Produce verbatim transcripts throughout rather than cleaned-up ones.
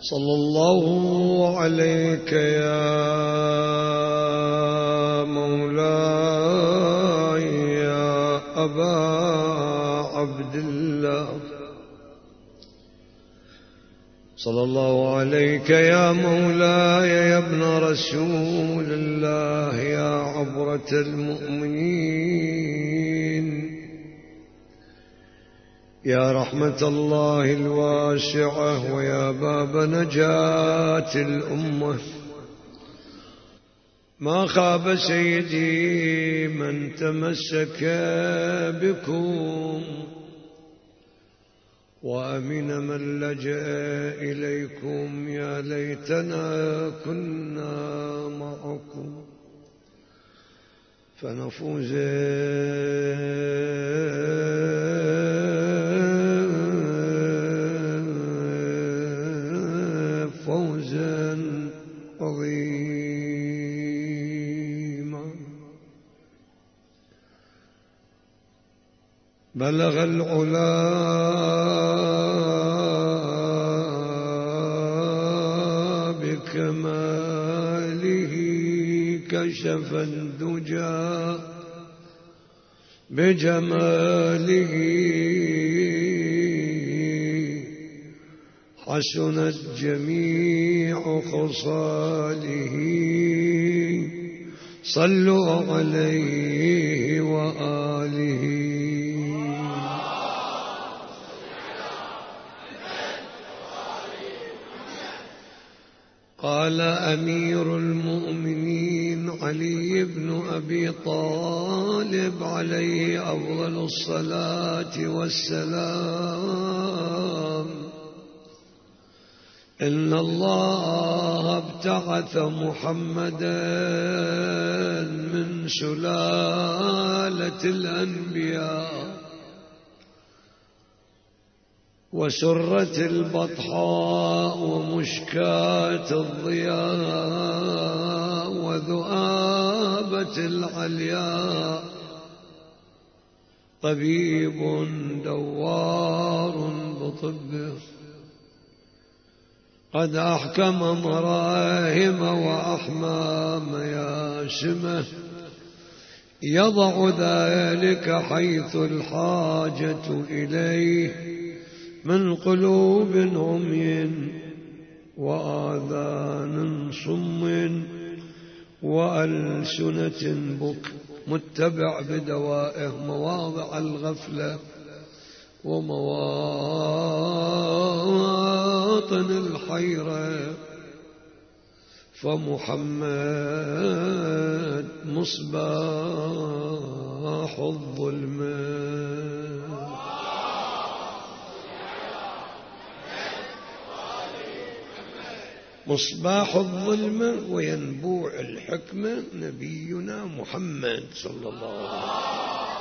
صلى الله عليك يا مولاي يا أبا عبد الله، صلى الله عليك يا مولاي يا ابن رسول الله يا عبرة المؤمنين، يا رحمة الله الواسعة ويا باب نجاة الأمة. ما خاب سيدي من تمسك بكم، وأمن من لجأ إليكم. يا ليتنا كنا معكم فنفوز فوزا عظيما. بلغ العلا بكماله، كشف الدجى بجماله، حسنت جميع خصاله. صلوا عليه وآله. قال أمير المؤمنين علي بن أبي طالب عليه أفضل الصلاة والسلام: إن الله ابتعث محمدا من سلالة الأنبياء، وسرة البطحاء ومشكاة الضياء وذؤابة العلياء، طبيب دوار بطبه، قد أحكم مراهم وأحمى مياسمه، يضع ذلك حيث الحاجة إليه من قلوب عمي وآذان صم وألسنة بك، متبع بدوائه مواضع الغفلة ومواطن الحيرة. فمحمد مصباح الظلمة، مصباح الظلمة وينبوع الحكمة نبينا محمد صلى الله عليه وسلم.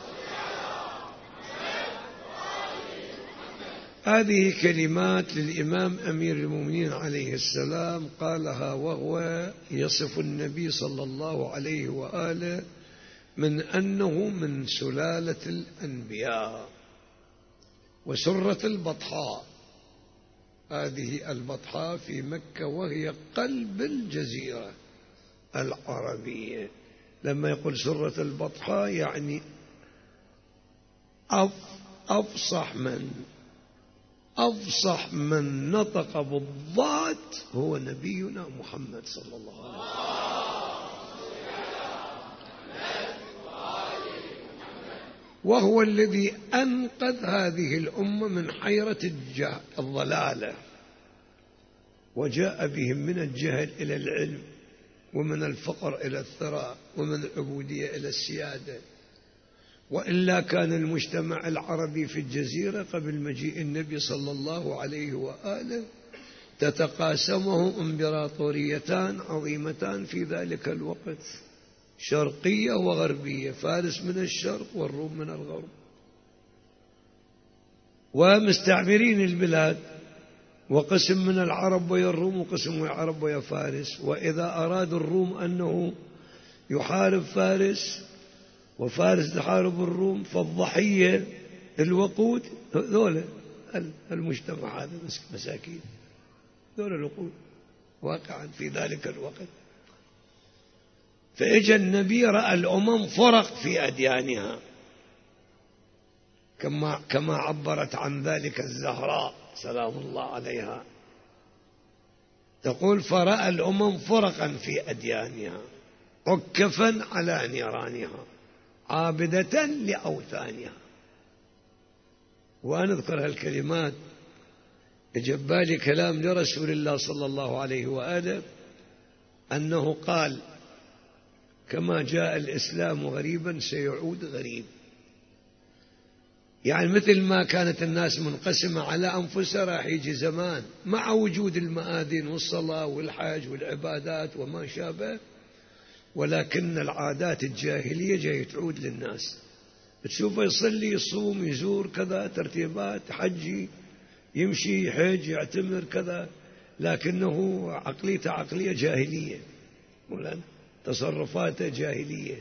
هذه كلمات للإمام أمير المؤمنين عليه السلام، قالها وهو يصف النبي صلى الله عليه وآله من أنه من سلالة الأنبياء وسرة البطحاء. هذه البطحاء في مكة وهي قلب الجزيرة العربية. لما يقول سرة البطحاء يعني أفصح من أفصح من نطق بالضاد هو نبينا محمد صلى الله عليه وسلم، وهو الذي أنقذ هذه الأمة من حيرة الضلالة، وجاء بهم من الجهل إلى العلم، ومن الفقر إلى الثراء، ومن العبودية إلى السيادة. وإلا كان المجتمع العربي في الجزيرة قبل مجيء النبي صلى الله عليه وآله تتقاسمه إمبراطوريتان عظيمتان في ذلك الوقت، شرقية وغربية، فارس من الشرق والروم من الغرب، ومستعمرين البلاد، وقسم من العرب ويا الروم وقسم من العرب ويا فارس. وإذا أراد الروم أنه يحارب فارس وفارس تحارب الروم، فالضحية الوقود، ذولا المجتمع هذا مساكين. دول العقول واقعا في ذلك الوقت. فإجا النبي رأى الأمم فرق في أديانها، كما كما عبرت عن ذلك الزهراء سلام الله عليها، تقول فرأى الأمم فرقا في أديانها عكفا على نيرانها عابدة لأوثانها. وأنا أذكر هالكلمات جبالي كلام لرسول الله صلى الله عليه وآله أنه قال كما جاء الإسلام غريبا سيعود غريب. يعني مثل ما كانت الناس منقسمة على أنفسها راح يجي زمان مع وجود المآذن والصلاة والحج والعبادات وما شابه، ولكن العادات الجاهلية جاي تعود للناس. تشوفه يصلي يصوم يزور كذا ترتيبات حجي يمشي يحج يعتمر كذا، لكنه عقليته عقلية جاهلية، مولانا تصرفاته جاهلية.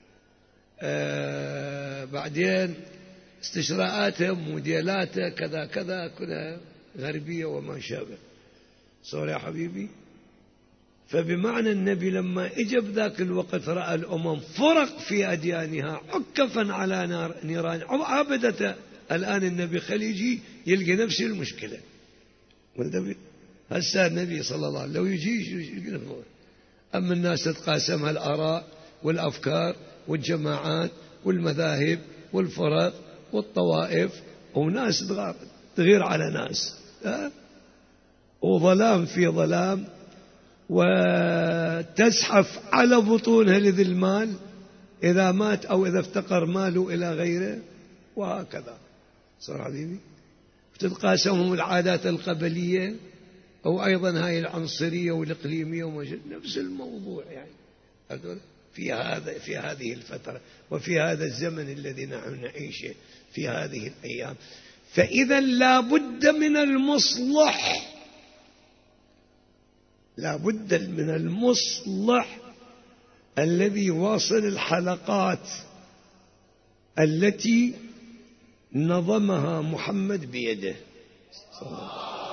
آه بعدين استشراءاته موديلاته كذا كذا كلها غربية وما شابه. صور يا حبيبي. فبمعنى النبي لما اجى بذاك الوقت رأى الأمم فرق في أديانها عكفا على نار نيران عابدته. الآن النبي خليجي يلقى نفس المشكلة. هسه النبي صلى الله عليه وسلم لو يجي، أما الناس تتقاسمها الآراء والأفكار والجماعات والمذاهب والفرق والطوائف، وناس تغير على ناس، وظلام في ظلام، وتزحف على بطونها لذي المال إذا مات أو إذا افتقر ماله إلى غيره، وهكذا. صار حبيبي تتقاسمهم العادات القبلية أو أيضا هاي العنصرية والإقليمية وما نفس الموضوع. يعني في هذا في هذه الفترة وفي هذا الزمن الذي نحن نعيشه في هذه الأيام. فإذا لا بد من المصلح، لا بد من المصلح الذي واصل الحلقات التي نظمها محمد بيده صلى الله عليه وسلم.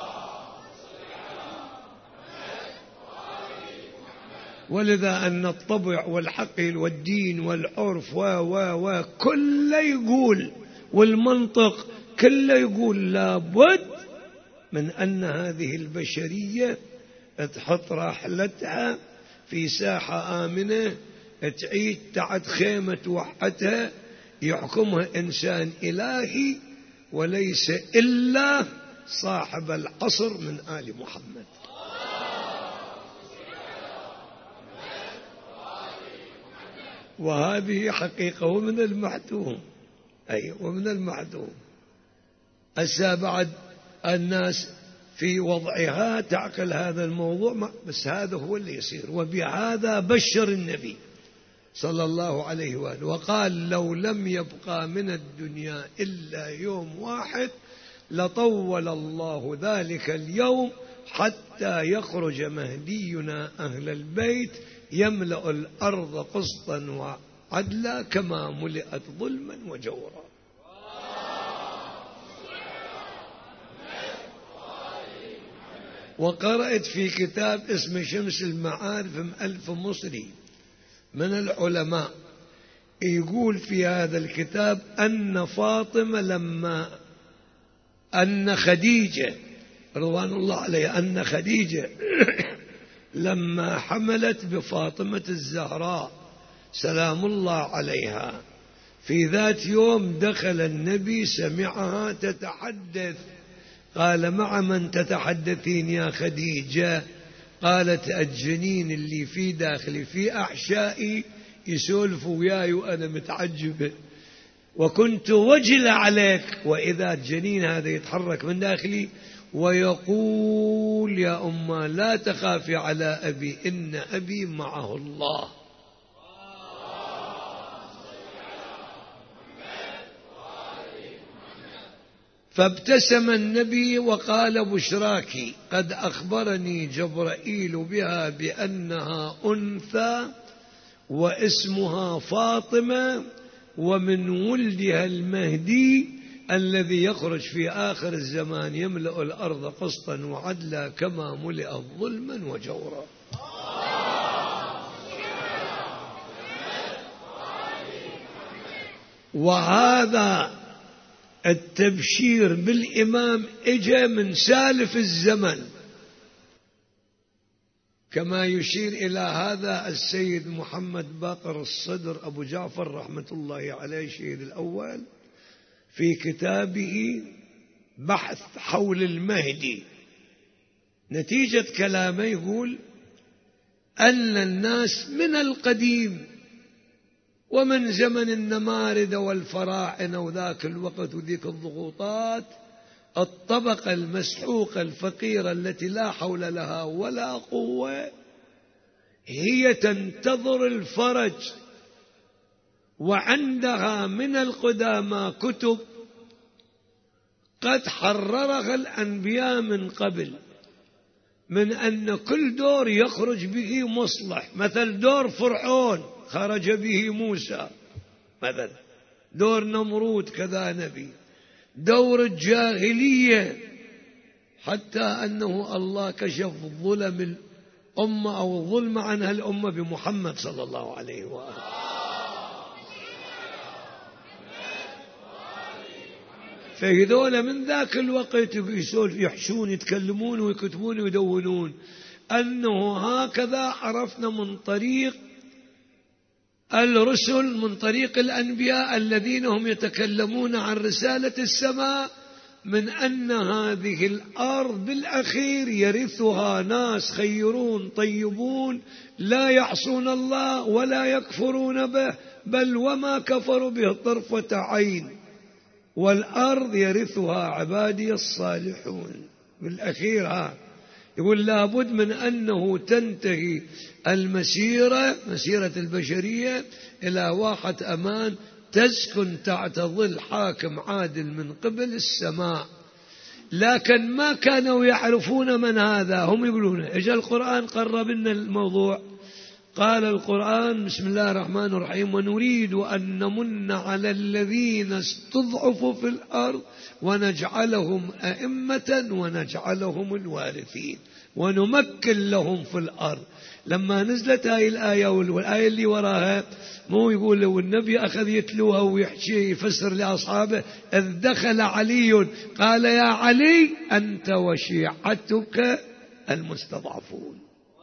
ولذا أن الطبع والحقل والدين والعرف و و و كل يقول، والمنطق كله يقول لابد من أن هذه البشرية تحط راحلتها في ساحة آمنة، تعيش تحت خيمة وحدها يحكمها إنسان إلهي وليس إلا صاحب العصر من آل محمد. وهذه حقيقة ومن المحتوم، أي ومن المحتوم. هسه بعد الناس في وضعها تعقل هذا الموضوع، بس هذا هو اللي يصير. وبهذا بشر النبي صلى الله عليه وآله وقال لو لم يبقى من الدنيا إلا يوم واحد لطول الله ذلك اليوم حتى يخرج مهدينا أهل البيت يملأ الأرض قسطا وعدلا كما ملئت ظلما وجورا. وقرأت في كتاب اسمه شمس المعارف مؤلف مصري من العلماء يقول في هذا الكتاب أن فاطمة لما أن خديجة رضوان الله عليها أن خديجة لما حملت بفاطمة الزهراء سلام الله عليها في ذات يوم دخل النبي سمعها تتحدث، قال مع من تتحدثين يا خديجة؟ قالت الجنين اللي في داخلي في أحشائي يسولف وياي وأنا متعجبة وكنت وجل عليك، وإذا الجنين هذا يتحرك من داخلي ويقول يا أمه لا تخافي على أبي إن أبي معه الله. فابتسم النبي وقال بشراك قد أخبرني جبرائيل بها بأنها أنثى واسمها فاطمة ومن ولدها المهدي الذي يخرج في آخر الزمان يملأ الأرض قسطا وعدلا كما ملئت ظلما وجورا. وهذا التبشير بالإمام إجا من سالف الزمن، كما يشير إلى هذا السيد محمد باقر الصدر أبو جعفر رحمة الله عليه الشهيد الأول في كتابه بحث حول المهدي. نتيجة كلامه يقول أن الناس من القديم ومن زمن النمارد والفراعنة وذاك الوقت وذيك الضغوطات، الطبقة المسحوقة الفقيرة التي لا حول لها ولا قوة هي تنتظر الفرج، وعندها من القدامى كتب قد حررها الأنبياء من قبل، من أن كل دور يخرج به مصلح. مثل دور فرعون خرج به موسى، مثلا دور نمرود كذا نبي، دور الجاهلية حتى أنه الله كشف ظلم الأمة أو الظلم عنها الأمة بمحمد صلى الله عليه وآله. فهذول من ذاك الوقت يحشون يتكلمون ويكتبون ويدونون أنه هكذا عرفنا من طريق الرسل، من طريق الأنبياء الذين هم يتكلمون عن رسالة السماء، من أن هذه الأرض بالأخير يرثها ناس خيرون طيبون لا يعصون الله ولا يكفرون به، بل وما كفروا به طرفة عين، والأرض يرثها عبادي الصالحون. بالأخير ها يقول لابد من أنه تنتهي المسيرة، مسيرة البشرية، إلى واحة أمان تسكن تحت ظل حاكم عادل من قبل السماء. لكن ما كانوا يعرفون من هذا، هم يقولون إجا القرآن قرب لنا الموضوع. قال القرآن بسم الله الرحمن الرحيم ونريد أن نمن على الذين استضعفوا في الأرض ونجعلهم أئمة ونجعلهم الوارثين ونمكن لهم في الأرض. لما نزلت هاي الآية والآية اللي وراها مو يقول والنبي أخذ يتلوها ويحكي يفسر لأصحابه إذ دخل علي قال يا علي أنت وشيعتك المستضعفون.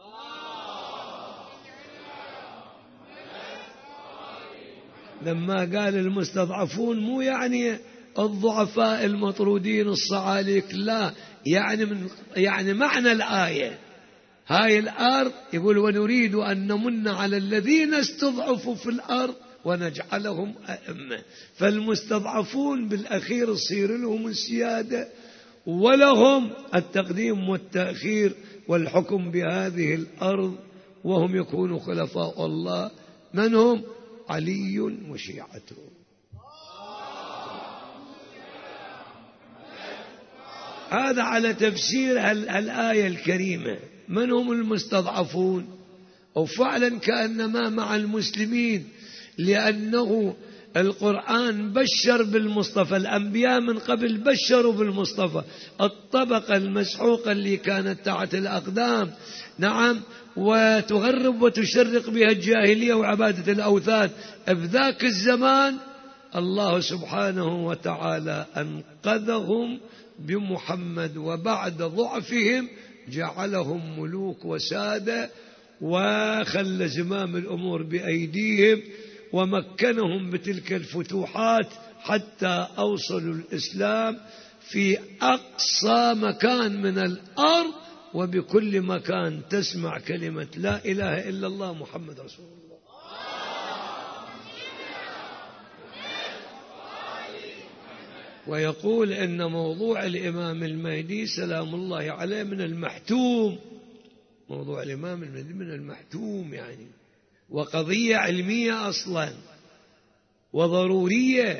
لما قال المستضعفون مو يعني الضعفاء المطرودين الصعاليك، لا، يعني من يعني معنى الآية هاي الأرض يقول ونريد أن نمن على الذين استضعفوا في الأرض ونجعلهم أئمة. فالمستضعفون بالأخير يصير لهم السيادة ولهم التقديم والتأخير والحكم بهذه الأرض، وهم يكونوا خلفاء الله. من هم؟ علي وشيعته. هذا على تفسير الآية الكريمة. من هم المستضعفون؟ أو فعلا كأنما مع المسلمين، لأنه القرآن بشر بالمصطفى، الأنبياء من قبل بشروا بالمصطفى، الطبقة المسحوقة اللي كانت تحت الأقدام، نعم، وتغرب وتشرق بها الجاهلية وعبادة الأوثان بذاك الزمان، الله سبحانه وتعالى أنقذهم بمحمد، وبعد ضعفهم جعلهم ملوك وسادة، وخلى زمام الأمور بأيديهم، ومكنهم بتلك الفتوحات حتى أوصلوا الإسلام في أقصى مكان من الأرض، وبكل مكان تسمع كلمة لا إله إلا الله محمد رسول الله. ويقول إن موضوع الإمام المهدي سلام الله عليه من المحتوم، موضوع الإمام المهدي من المحتوم يعني، وقضية علمية أصلا وضرورية،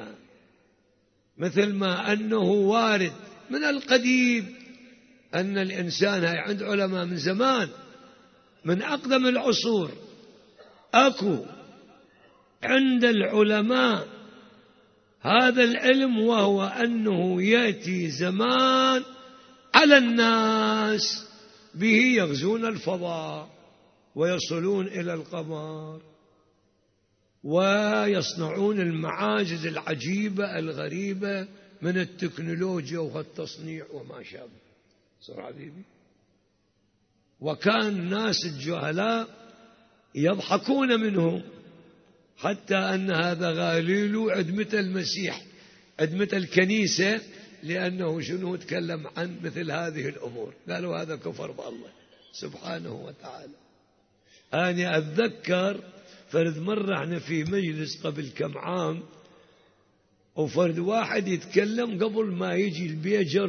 مثل ما أنه وارد من القديم أن الإنسان هاي عند علماء من زمان، من أقدم العصور أكو عند العلماء هذا العلم، وهو أنه يأتي زمان على الناس به يغزون الفضاء ويصلون إلى القمر ويصنعون المعاجز العجيبة الغريبة من التكنولوجيا والتصنيع وما شابه. صار حبيبي، وكان الناس الجهلاء يضحكون منهم، حتى أن هذا غاليلو عدمة المسيح عدمة الكنيسة، لأنه شنو تكلم عن مثل هذه الأمور، قالوا هذا كفر بالله سبحانه وتعالى. أنا أتذكر فرد مرة احنا في مجلس قبل كم عام، وفرد واحد يتكلم قبل ما يجي البيجر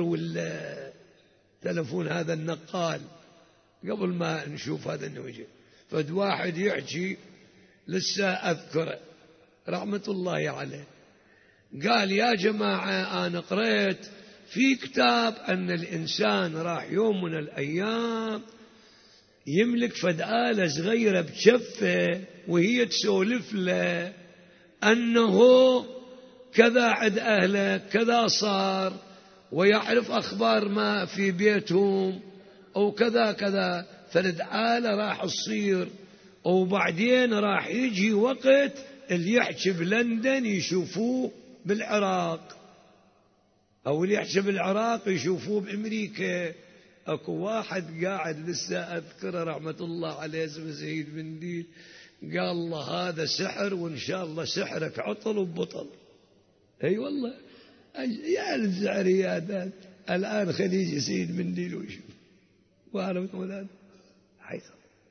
والتلفون هذا النقال، قبل ما نشوف هذا انه يجي، فرد واحد يحكي لسه أذكره رحمة الله عليه، قال يا جماعة أنا قرأت في كتاب أن الإنسان راح يوم من الأيام يملك فد آلة صغيرة بشفة وهي تسولف له أنه كذا عند أهله كذا صار، ويعرف أخبار ما في بيتهم أو كذا كذا، فد آلة راح تصير، وبعدين راح يجي وقت اللي يحكي بلندن يشوفوه بالعراق، أو اللي يحكي بالعراق يشوفوه بأمريكا. أكو واحد قاعد لسه أذكره رحمة الله عليه اسمه سيد بن ديل، قال الله هذا سحر، وإن شاء الله سحرك عطل وبطل. أي أيوة والله يا الزعريات الآن خليجي سيد بن ديل ويشوف وعرفت مولانا حيث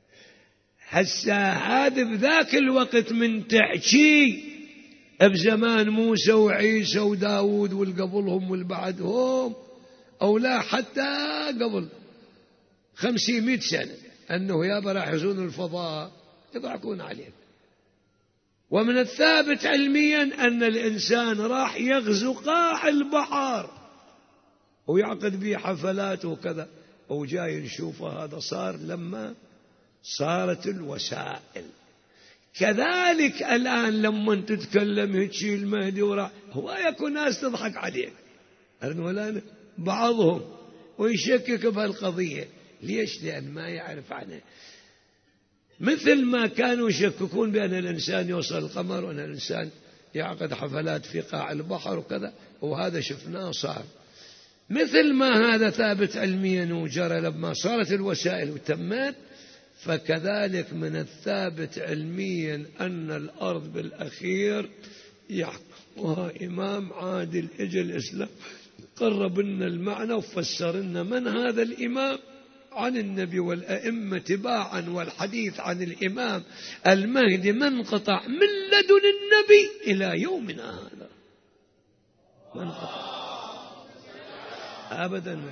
هسا هذا بذاك الوقت من تحكي بزمان موسى وعيسى وداود والقبلهم والبعدهم، أو لا حتى قبل خمسمائة سنة، أنه يابا راح يزون الفضاء يضحكون عليك. ومن الثابت علميا أن الإنسان راح يغزو قاع البحر ويعقد به حفلات وكذا، وجاي نشوفه هذا صار لما صارت الوسائل. كذلك الآن لما تتكلم هتشي المهدي وراح هو يكون ناس تضحك عليك ولا بعضهم ويشكك بهالقضية. ليش؟ لأن ما يعرف عنها، مثل ما كانوا يشككون بأن الإنسان يوصل القمر وأن الإنسان يعقد حفلات في قاع البحر وكذا، وهذا شفناه صار. مثل ما هذا ثابت علميا وجرى لما صارت الوسائل وتمت، فكذلك من الثابت علميا أن الأرض بالأخير يحكمها إمام عادل. إجا الإسلام قرب لنا المعنى وفسر لنا من هذا الإمام عن النبي والأئمة تباعا، والحديث عن الإمام المهدي منقطع من لدن النبي إلى يومنا هذا، منقطع أبدا.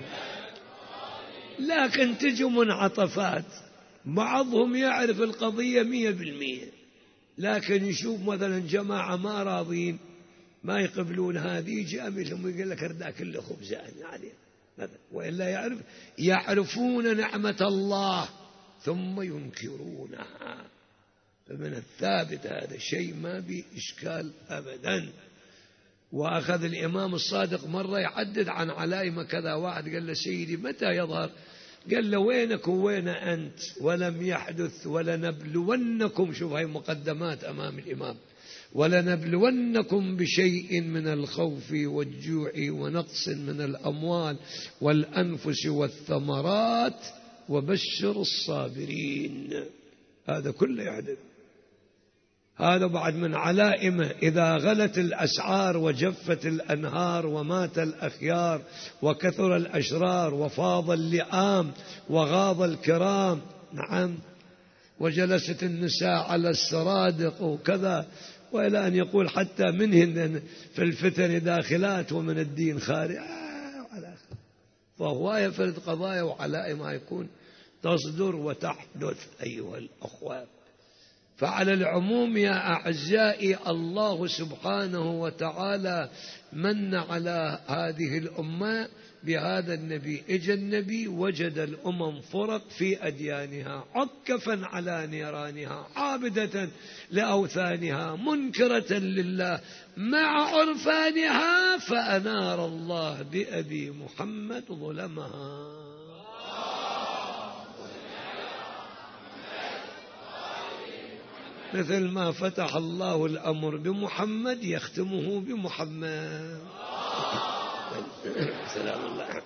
لكن تجي منعطفات، بعضهم يعرف القضية مية بالمية، لكن يشوف مثلا جماعة ما راضين ما يقبلون هذه، يجي أملهم ويقول لك أرداء كله خبزان عليه، وإلا يعرف يعرفون نعمة الله ثم ينكرونها. فمن الثابت هذا شيء ما به إشكال أبدا. وأخذ الإمام الصادق مرة يعدد عن علائم كذا، واحد قال له سيدي متى يظهر؟ قال له وينك ووين أنت؟ ولم يحدث ولنبلونكم، شوف هاي مقدمات أمام الإمام، ولنبلونكم بشيء من الخوف والجوع ونقص من الأموال والأنفس والثمرات وبشر الصابرين. هذا كله يحدث. هذا بعد من علائمه إذا غلت الأسعار وجفت الأنهار ومات الأخيار وكثر الأشرار وفاض اللئام وغاض الكرام، نعم، وجلست النساء على السرادق وكذا، وإلى أن يقول حتى منهن في الفتن داخلات ومن الدين خارج. آه فهو يفرد قضايا وعلائم ما يكون تصدر وتحدث أيها الأخوة. فعلى العموم يا أعزائي الله سبحانه وتعالى من على هذه الأمة بهذا النبي. إجا النبي وجد الأمم فرق في أديانها، عكفا على نيرانها، عابدة لأوثانها، منكرة لله مع عرفانها، فأنار الله بأبي محمد ظلمها. مثل ما فتح الله الأمر بمحمد يختمه بمحمد. سلام الله.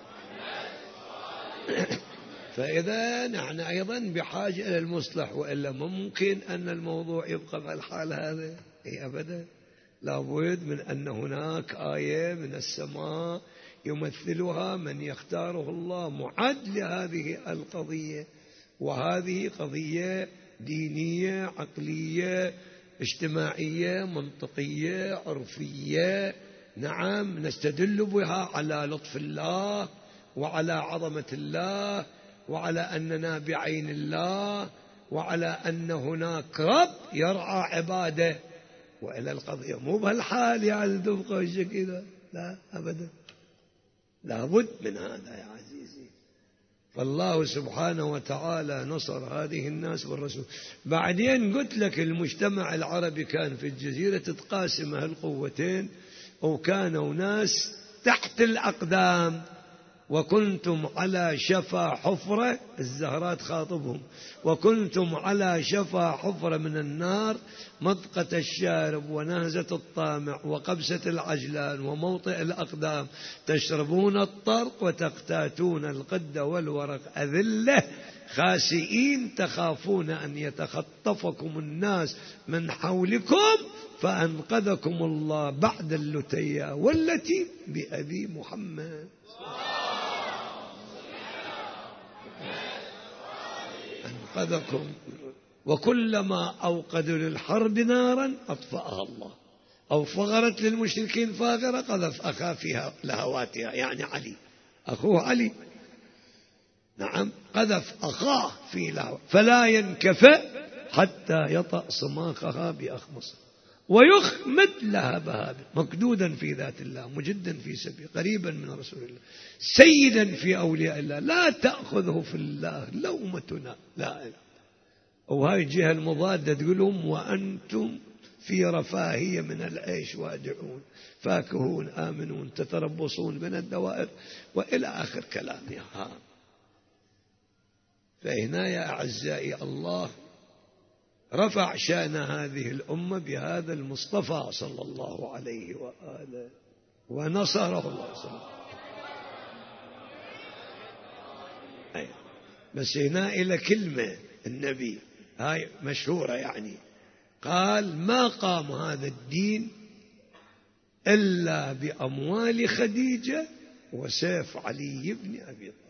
فإذا نحن أيضا بحاجة إلى المصلح، وإلا ممكن أن الموضوع يبقى في الحال هذا. أي أبدا، لابد من أن هناك آية من السماء يمثلها من يختاره الله معد لهذه القضية، وهذه قضية دينية عقلية اجتماعية منطقية عرفية. نعم، نستدل بها على لطف الله وعلى عظمة الله وعلى أننا بعين الله وعلى أن هناك رب يرعى عباده. وإلى القضية مو بهالحال يعني تبقى كذا، لا أبدا، لابد من هذا يا عزيزي. فالله سبحانه وتعالى نصر هذه الناس والرسول. بعدين قلت لك المجتمع العربي كان في الجزيرة تتقاسم هالقوتين، وكانوا ناس تحت الأقدام. وكنتم على شفا حفرة، الزهراء خاطبهم، وكنتم على شفا حفرة من النار، مضقة الشارب ونهزة الطامع وقبسة العجلان وموطئ الأقدام، تشربون الطرق وتقتاتون القد والورق، أذلة خاسئين تخافون أن يتخطفكم الناس من حولكم، فأنقذكم الله بعد اللتيا والتي بأبي محمد. أنقذكم. وكلما أوقدوا للحرب نارا أطفأها الله، أو فغرت للمشركين فاغرة قذف أخا فيها لهواتها، يعني علي أخوه علي، نعم، قذف أخاه في لهوة فلا ينكفئ حتى يطأ صماخها بأخمصه ويخمد لهبها، مكدودا في ذات الله، مجدا في سبيل، قريبا من رسول الله، سيدا في أولياء الله، لا تأخذه في الله لومتنا، لا إله. وهاي الجهة المضادة تقولهم وأنتم في رفاهية من العيش وادعون فاكهون آمنون تتربصون من الدوائر وإلى آخر كلامها. فهنا يا أعزائي الله رفع شأن هذه الأمة بهذا المصطفى صلى الله عليه وآله ونصره الله صلى الله عليه وسلم. بس هنا إلى كلمة النبي هاي مشهورة، يعني قال ما قام هذا الدين إلا بأموال خديجة وسيف علي بن أبي طالب.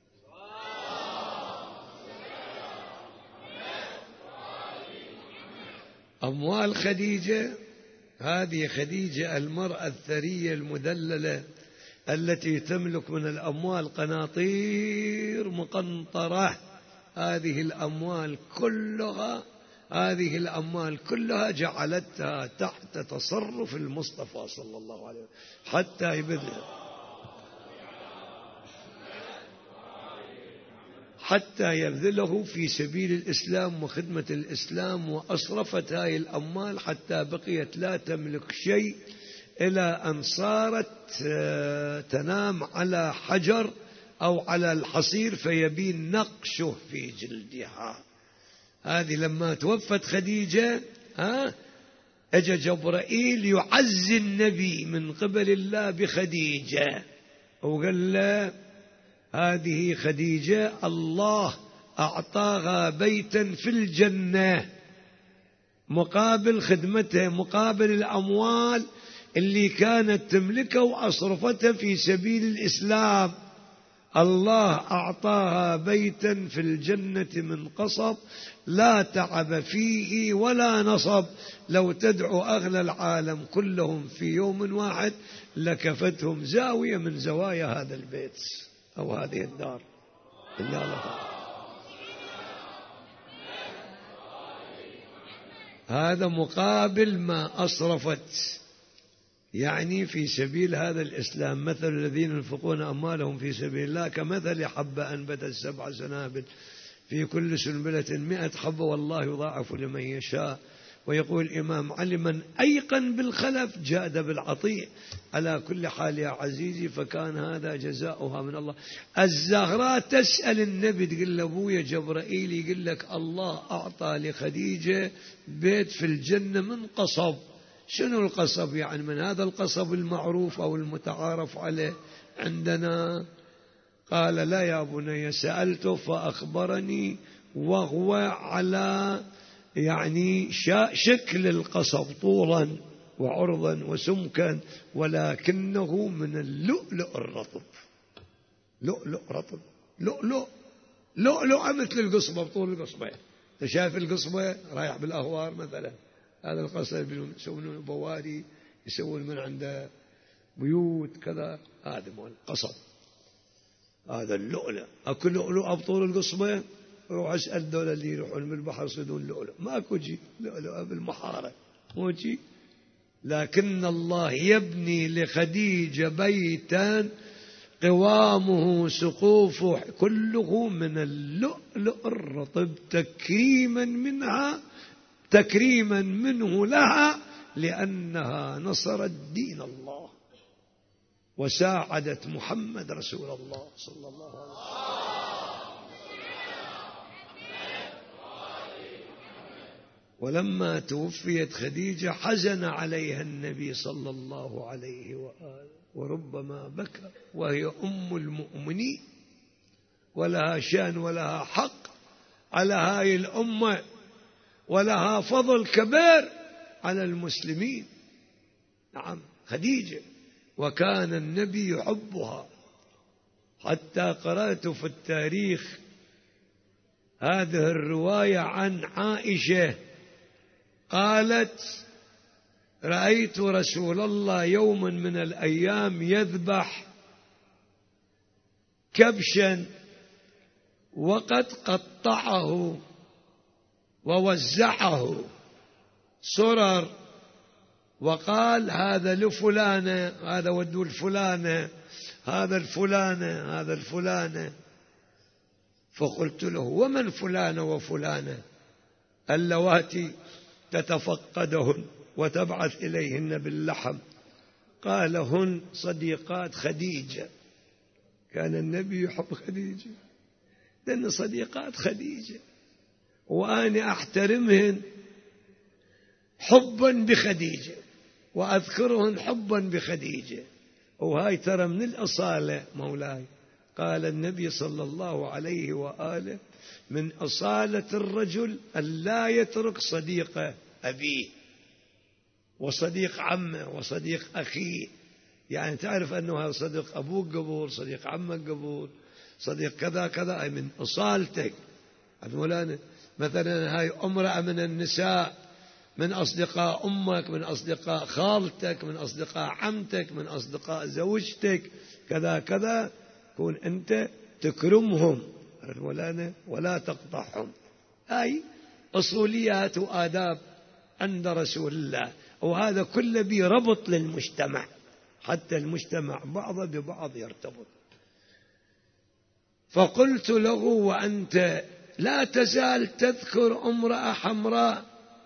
أموال خديجة، هذه خديجة المرأة الثرية المدللة التي تملك من الأموال قناطير مقنطرة. هذه الأموال كلها هذه الأموال كلها جعلتها تحت تصرف المصطفى صلى الله عليه وسلم حتى يبذل حتى يبذله في سبيل الإسلام وخدمة الإسلام. وأصرفت هاي الأموال حتى بقيت لا تملك شيء إلى أن صارت تنام على حجر أو على الحصير فيبين نقشه في جلدها. هذه لما توفت خديجة ها أجى جبرائيل يعزي النبي من قبل الله بخديجة، وقال له هذه خديجة الله أعطاها بيتا في الجنة مقابل خدمتها، مقابل الأموال اللي كانت تملكها وأصرفتها في سبيل الإسلام. الله أعطاها بيتا في الجنة من قصب لا تعب فيه ولا نصب. لو تدعو أغلى العالم كلهم في يوم واحد لكفتهم زاوية من زوايا هذا البيت أو هذه الدار. إلا الله. هذا مقابل ما أصرفت يعني في سبيل هذا الإسلام. مثل الذين ينفقون أموالهم في سبيل الله كمثل حبة أنبتت سبع سنابل في كل سنبلة مئة حبة والله يضاعف لمن يشاء. ويقول الإمام علي من أيقن بالخلف جاد بالعطيء. على كل حال يا عزيزي فكان هذا جزاؤها من الله. الزهراء تسأل النبي تقول له أبويا جبرائيل يقول لك الله أعطى لخديجة بيت في الجنة من قصب. شنو القصب يعني؟ من هذا القصب المعروف أو المتعارف عليه عندنا؟ قال لا يا بني سألته فأخبرني وهو على يعني شكل القصب طولا وعرضا وسمكا ولكنه من اللؤلؤ الرطب. لؤلؤ رطب، لؤلؤ لؤلؤ مثل القصبة بطول القصبة. انت شايف القصبة رايح بالأهوار مثلا، هذا القصب يسوون بواري، يسوون من عنده بيوت كذا، هذا مال القصب. هذا اللؤلؤ اكو لؤلؤ بطول القصبة. روح اسأل دول اللي يروحون بالبحر يصيدون لؤلؤ، ماكو شيء لؤلؤ بالمحارة مو شيء. لكن الله يبني لخديجة بيتا قوامه سقوفه كله من اللؤلؤ الرطب تكريما منها تكريما منه لها، لأنها نصرت دين الله وساعدت محمد رسول الله صلى الله عليه وسلم. ولما توفيت خديجة حزن عليها النبي صلى الله عليه وآله وربما بكى، وهي أم المؤمنين ولها شان ولها حق على هاي الأمة ولها فضل كبير على المسلمين. نعم خديجة، وكان النبي يحبها. حتى قرأت في التاريخ هذه الرواية عن عائشة قالت رأيت رسول الله يوما من الأيام يذبح كبشا وقد قطعه ووزعه سرر، وقال هذا لفلانة، هذا ودو الفلانة، هذا الفلانة، هذا الفلانة. فقلت له ومن فلانة وفلانة اللواتي تتفقدهن وتبعث إليهن باللحم؟ قال هن صديقات خديجة. كان النبي يحب خديجة لأن صديقات خديجة، وأنا أحترمهن حبا بخديجة وأذكرهن حبا بخديجة. وهاي ترى من الأصالة مولاي. قال النبي صلى الله عليه وآله من أصالة الرجل أن لا يترك صديق أبيه وصديق عمه وصديق أخيه. يعني تعرف أنه هذا صديق أبوك قبول، صديق عمك قبول، صديق كذا كذا، أي من أصالتك. مولانا مثلا هاي امرأة من النساء من أصدقاء أمك، من أصدقاء خالتك، من أصدقاء عمتك، من أصدقاء زوجتك، كذا كذا، كون أنت تكرمهم مولانا ولا تقطعهم. هاي أصوليات وآداب عند رسول الله، وهذا كله بربط للمجتمع حتى المجتمع بعضه ببعض يرتبط. فقلت له وأنت لا تزال تذكر امرأة حمراء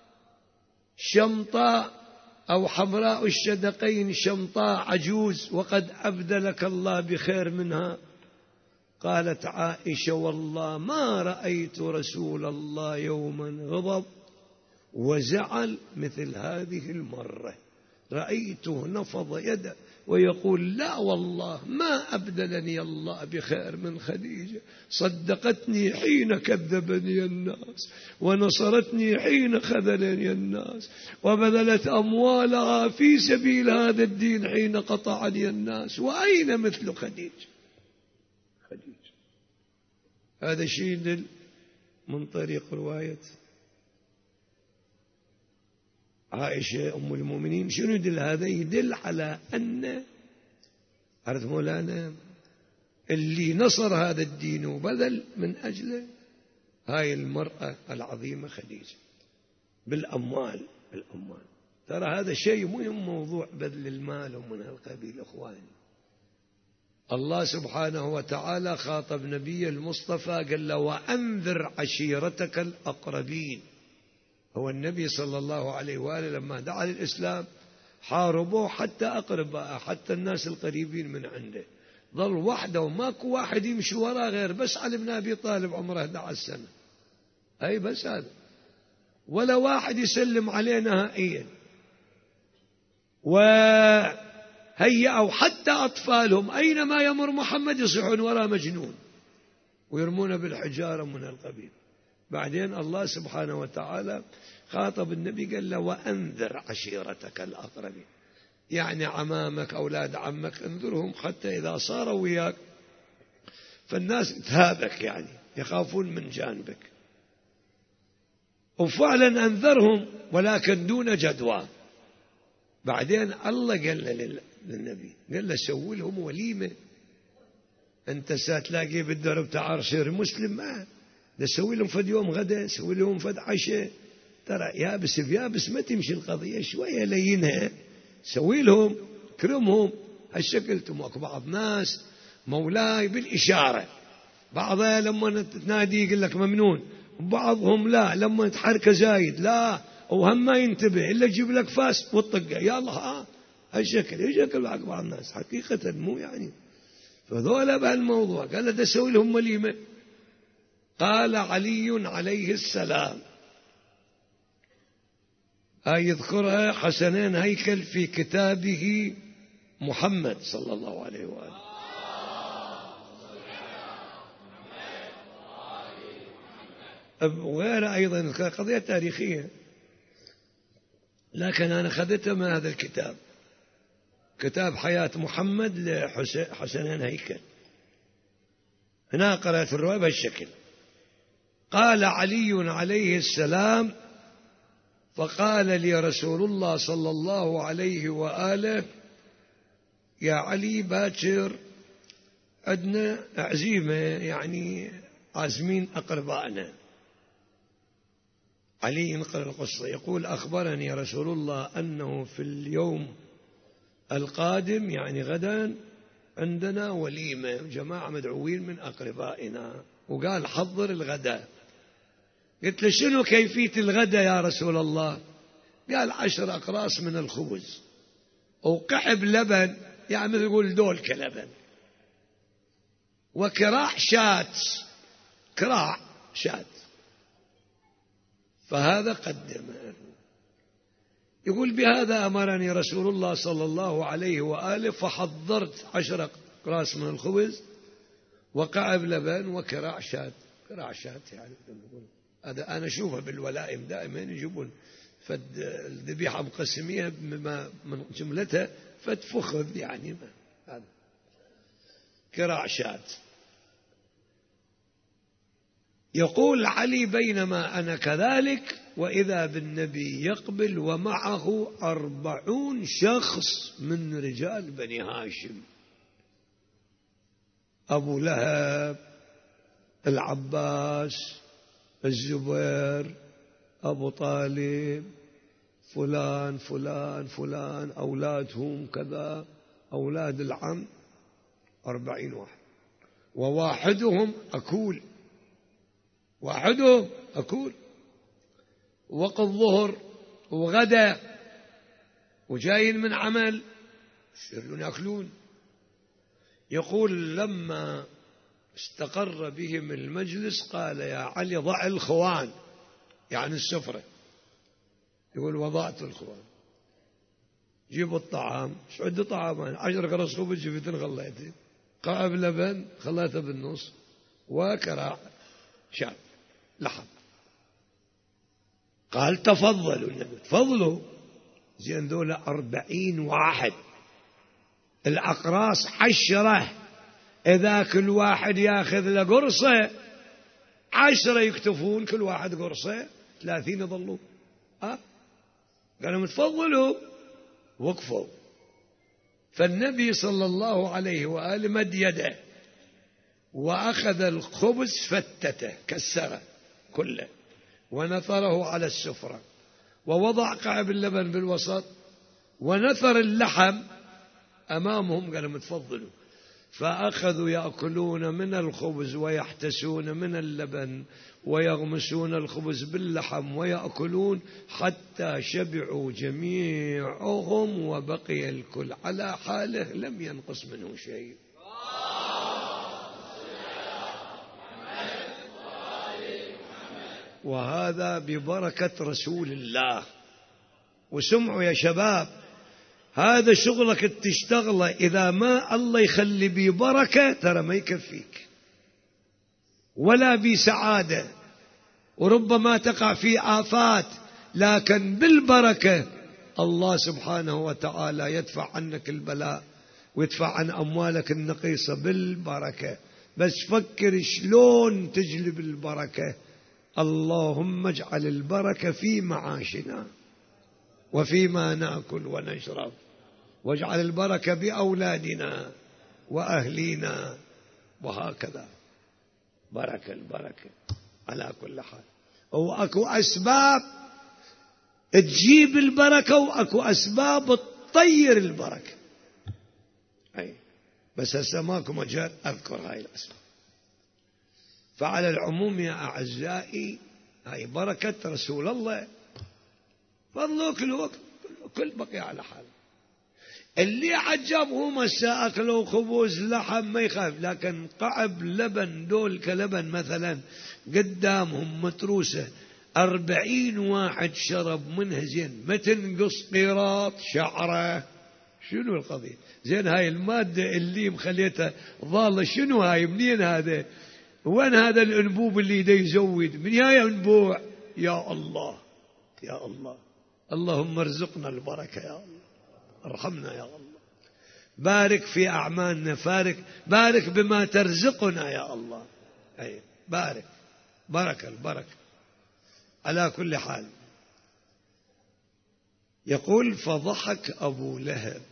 شمطاء أو حمراء الشدقين شمطاء عجوز وقد أبدلك الله بخير منها؟ قالت عائشة والله ما رأيت رسول الله يوما غضب وزعل مثل هذه المرة. رأيته نفض يده ويقول لا والله ما أبدلني الله بخير من خديجة، صدقتني حين كذبني الناس ونصرتني حين خذلني الناس وبذلت أموالها في سبيل هذا الدين حين قطعني الناس، وأين مثل خديجة؟ خديجة هذا شيء يدل من طريق رواية عائشة أم المؤمنين. شنو يدل هذا؟ يدل على أن عرفت مولانا اللي نصر هذا الدين وبذل من أجله هاي المرأة العظيمة خديجة. بالأموال بالأموال. ترى هذا شيء مهم، موضوع بذل المال ومن هالقبيل. إخواني، الله سبحانه وتعالى خاطب نبي المصطفى قال له وأنذر عشيرتك الأقربين. هو النبي صلى الله عليه وآله لما دعا للإسلام حاربوه حتى أقرباء، حتى الناس القريبين من عنده، ظل وحده وماكو واحد يمشي وراه غير بس علي بن أبي طالب عمره أحد عشر سنة، أي بس هذا، ولا واحد يسلم عليه نهائيا. وهيئوا حتى أطفالهم أينما يمر محمد يصيحون وراه مجنون ويرمونه بالحجارة من القبيل. بعدين الله سبحانه وتعالى خاطب النبي قال له وأنذر عشيرتك الأقربين، يعني عمامك أولاد عمك انذرهم حتى إذا صاروا وياك فالناس تهابك، يعني يخافون من جانبك. وفعلا أنذرهم ولكن دون جدوى. بعدين الله قال للنبي قال له سوي لهم وليمة، أنت ستلاقي بالدرب تعال صير مسلم، ما ده سوي لهم فد يوم غدا، سوي لهم فد عشاء، ترى يابس بيابس ما تمشي القضية، شوية لينها، سوي لهم كرمهم. هالشكل تموك بعض ناس مولاي بالإشارة، بعضها لما تنادي يقول لك ممنون، وبعضهم لا لما تحركه زايد لا، وهم ما ينتبه إلا يجيب لك فاس والطقة يا الله. ها هالشكل يشكل بعض بعض الناس حقيقة مو يعني. فذولا بهالموضوع قال ده سوي لهم وليمة. قال علي عليه السلام، هاي يذكرها حسنين هيكل في كتابه محمد صلى الله عليه وآله، وغيرها أيضا قضية تاريخية، لكن أنا أخذتها من هذا الكتاب، كتاب حياة محمد لحسنين هيكل. هنا قرأت الرواية بهالشكل. قال علي عليه السلام فقال لي رسول الله صلى الله عليه وآله يا علي باكر عندنا عزيمة، يعني عازمين أقربائنا. علي ينقل القصة يقول أخبرني رسول الله أنه في اليوم القادم يعني غدا عندنا وليمة، جماعة مدعوين من أقربائنا، وقال حضر الغداء. قلت له شنو كيفية الغداء يا رسول الله؟ قال عشر أقراص من الخبز وقعب لبن، يعني مثل يقول دولك لبن، وكراع شات، كراع شات. فهذا قدمه. يقول بهذا أمرني رسول الله صلى الله عليه وآله فحضرت عشر أقراص من الخبز وقعب لبن وكراع شات. كراع شات يعني هذا أنا أشوفه بالولائم دائما يجيبون فد الذبيحة مقسميها من جملتها فد فخذ، يعني هذا كراع شات. يقول علي بينما أنا كذلك وإذا بالنبي يقبل ومعه أربعون شخص من رجال بني هاشم، أبو لهب، العباس، الزبير، أبو طالب، فلان فلان فلان، أولادهم كذا، أولاد العم، أربعين واحد. وواحدهم أكول، واحدهم أكول وقت الظهر وغدا وجايين من عمل يصيرون يأكلون. يقول لما استقر بهم المجلس قال يا علي ضع الخوان، يعني السفرة. يقول وضعت الخوان. جيبوا الطعام، شو عندي طعام؟ عشر قرص خبز جبتين غليتين، قعب لبن خليته بالنص، وكراع شاب لحم. قال تفضلوا النبي، تفضلوا. زين ذولا أربعين واحد، الأقراص عشرة، إذا كل واحد ياخذ له قرصة عشرة يكتفون، كل واحد قرصة ثلاثين يظلوا. أه؟ قالوا تفضلوا، وقفوا. فالنبي صلى الله عليه وآله مد يده وأخذ الخبز فتته كسره كله ونثره على السفرة ووضع كعب اللبن بالوسط ونثر اللحم أمامهم، قالوا تفضلوا. فأخذوا يأكلون من الخبز ويحتسون من اللبن ويغمسون الخبز باللحم ويأكلون حتى شبعوا جميعهم وبقي الكل على حاله لم ينقص منه شيء. وهذا ببركة رسول الله. وسمعوا يا شباب، هذا شغلك تشتغله، إذا ما الله يخلي بيه بركة ترى ما يكفيك ولا بيه سعادة، وربما تقع في آفات، لكن بالبركة الله سبحانه وتعالى يدفع عنك البلاء ويدفع عن أموالك النقيصة بالبركة. بس فكر شلون تجلب البركة. اللهم اجعل البركة في معاشنا وفيما نأكل ونشرب، واجعل البركة بأولادنا وأهلينا، وهكذا بركة البركة على كل حال. وأكو أسباب تجيب البركة وأكو أسباب تطير البركة. أي بس هسه ماكو مجال أذكر هاي الأسباب. فعلى العموم يا أعزائي، هاي بركة رسول الله، فضلوك الوقت كل بقي على حال. اللي عجبهم هسه أكلوا خبز لحم ما يخاف، لكن قعب لبن دول كلبن مثلا قدامهم متروسة أربعين واحد شرب منها زين ما تنقص قيراط شعره. شنو القضية؟ زين هاي المادة اللي مخليتها ضالة شنو هاي؟ منين هذا؟ وين هذا الأنبوب اللي دا يزود؟ من يا ينبوع؟ يا الله يا الله، اللهم ارزقنا البركة يا الله، ارحمنا يا الله، بارك في أعمالنا، بارك بارك بما ترزقنا يا الله. أي بارك، بركة البركة على كل حال. يقول فضحك أبو لهب.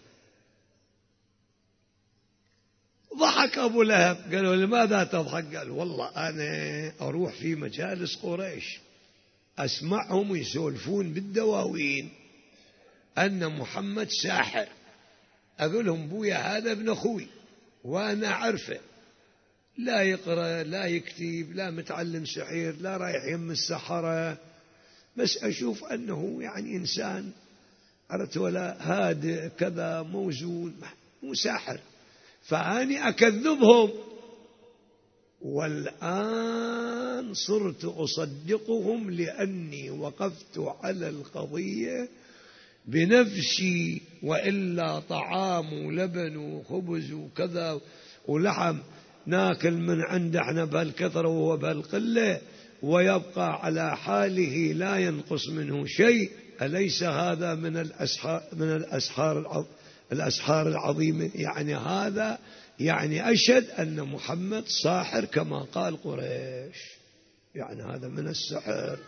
ضحك أبو لهب. قالوا لماذا تضحك؟ قال والله أنا أروح في مجالس قريش أسمعهم يسولفون بالدواوين أن محمد ساحر. أقول لهم بويا هذا ابن أخوي وأنا أعرفه، لا يقرأ لا يكتب لا متعلم سحير لا رايح يم السحرة، بس أشوف أنه يعني إنسان عرفت ولا هادئ كذا موزون مو ساحر، فأني أكذبهم. والآن صرت أصدقهم لأني وقفت على القضية بنفسي، وإلا طعام ولبن وخبز وكذا ولحم ناكل من عنده احنا بهالكثرة وهو بهالقلة، ويبقى على حاله لا ينقص منه شيء. أليس هذا من الأسحار من الأسحار الأسحار العظيمة؟ يعني هذا يعني أشهد أن محمد صاحر كما قال قريش، يعني هذا من السحر.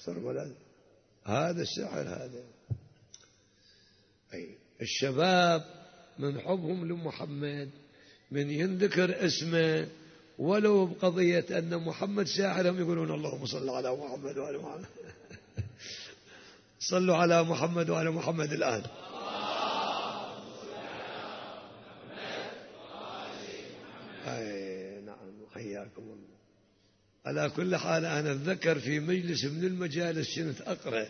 هذا السحر هذا. أي الشباب من حبهم لمحمد من ينذكر اسمه ولو بقضية أن محمد ساحر هم يقولون اللهم صل على محمد وعلى محمد. صلوا على محمد وعلى محمد الآن. أي نعم حياكم الله. على كل حال أنا أتذكر في مجلس من المجالس كنت أقرأ،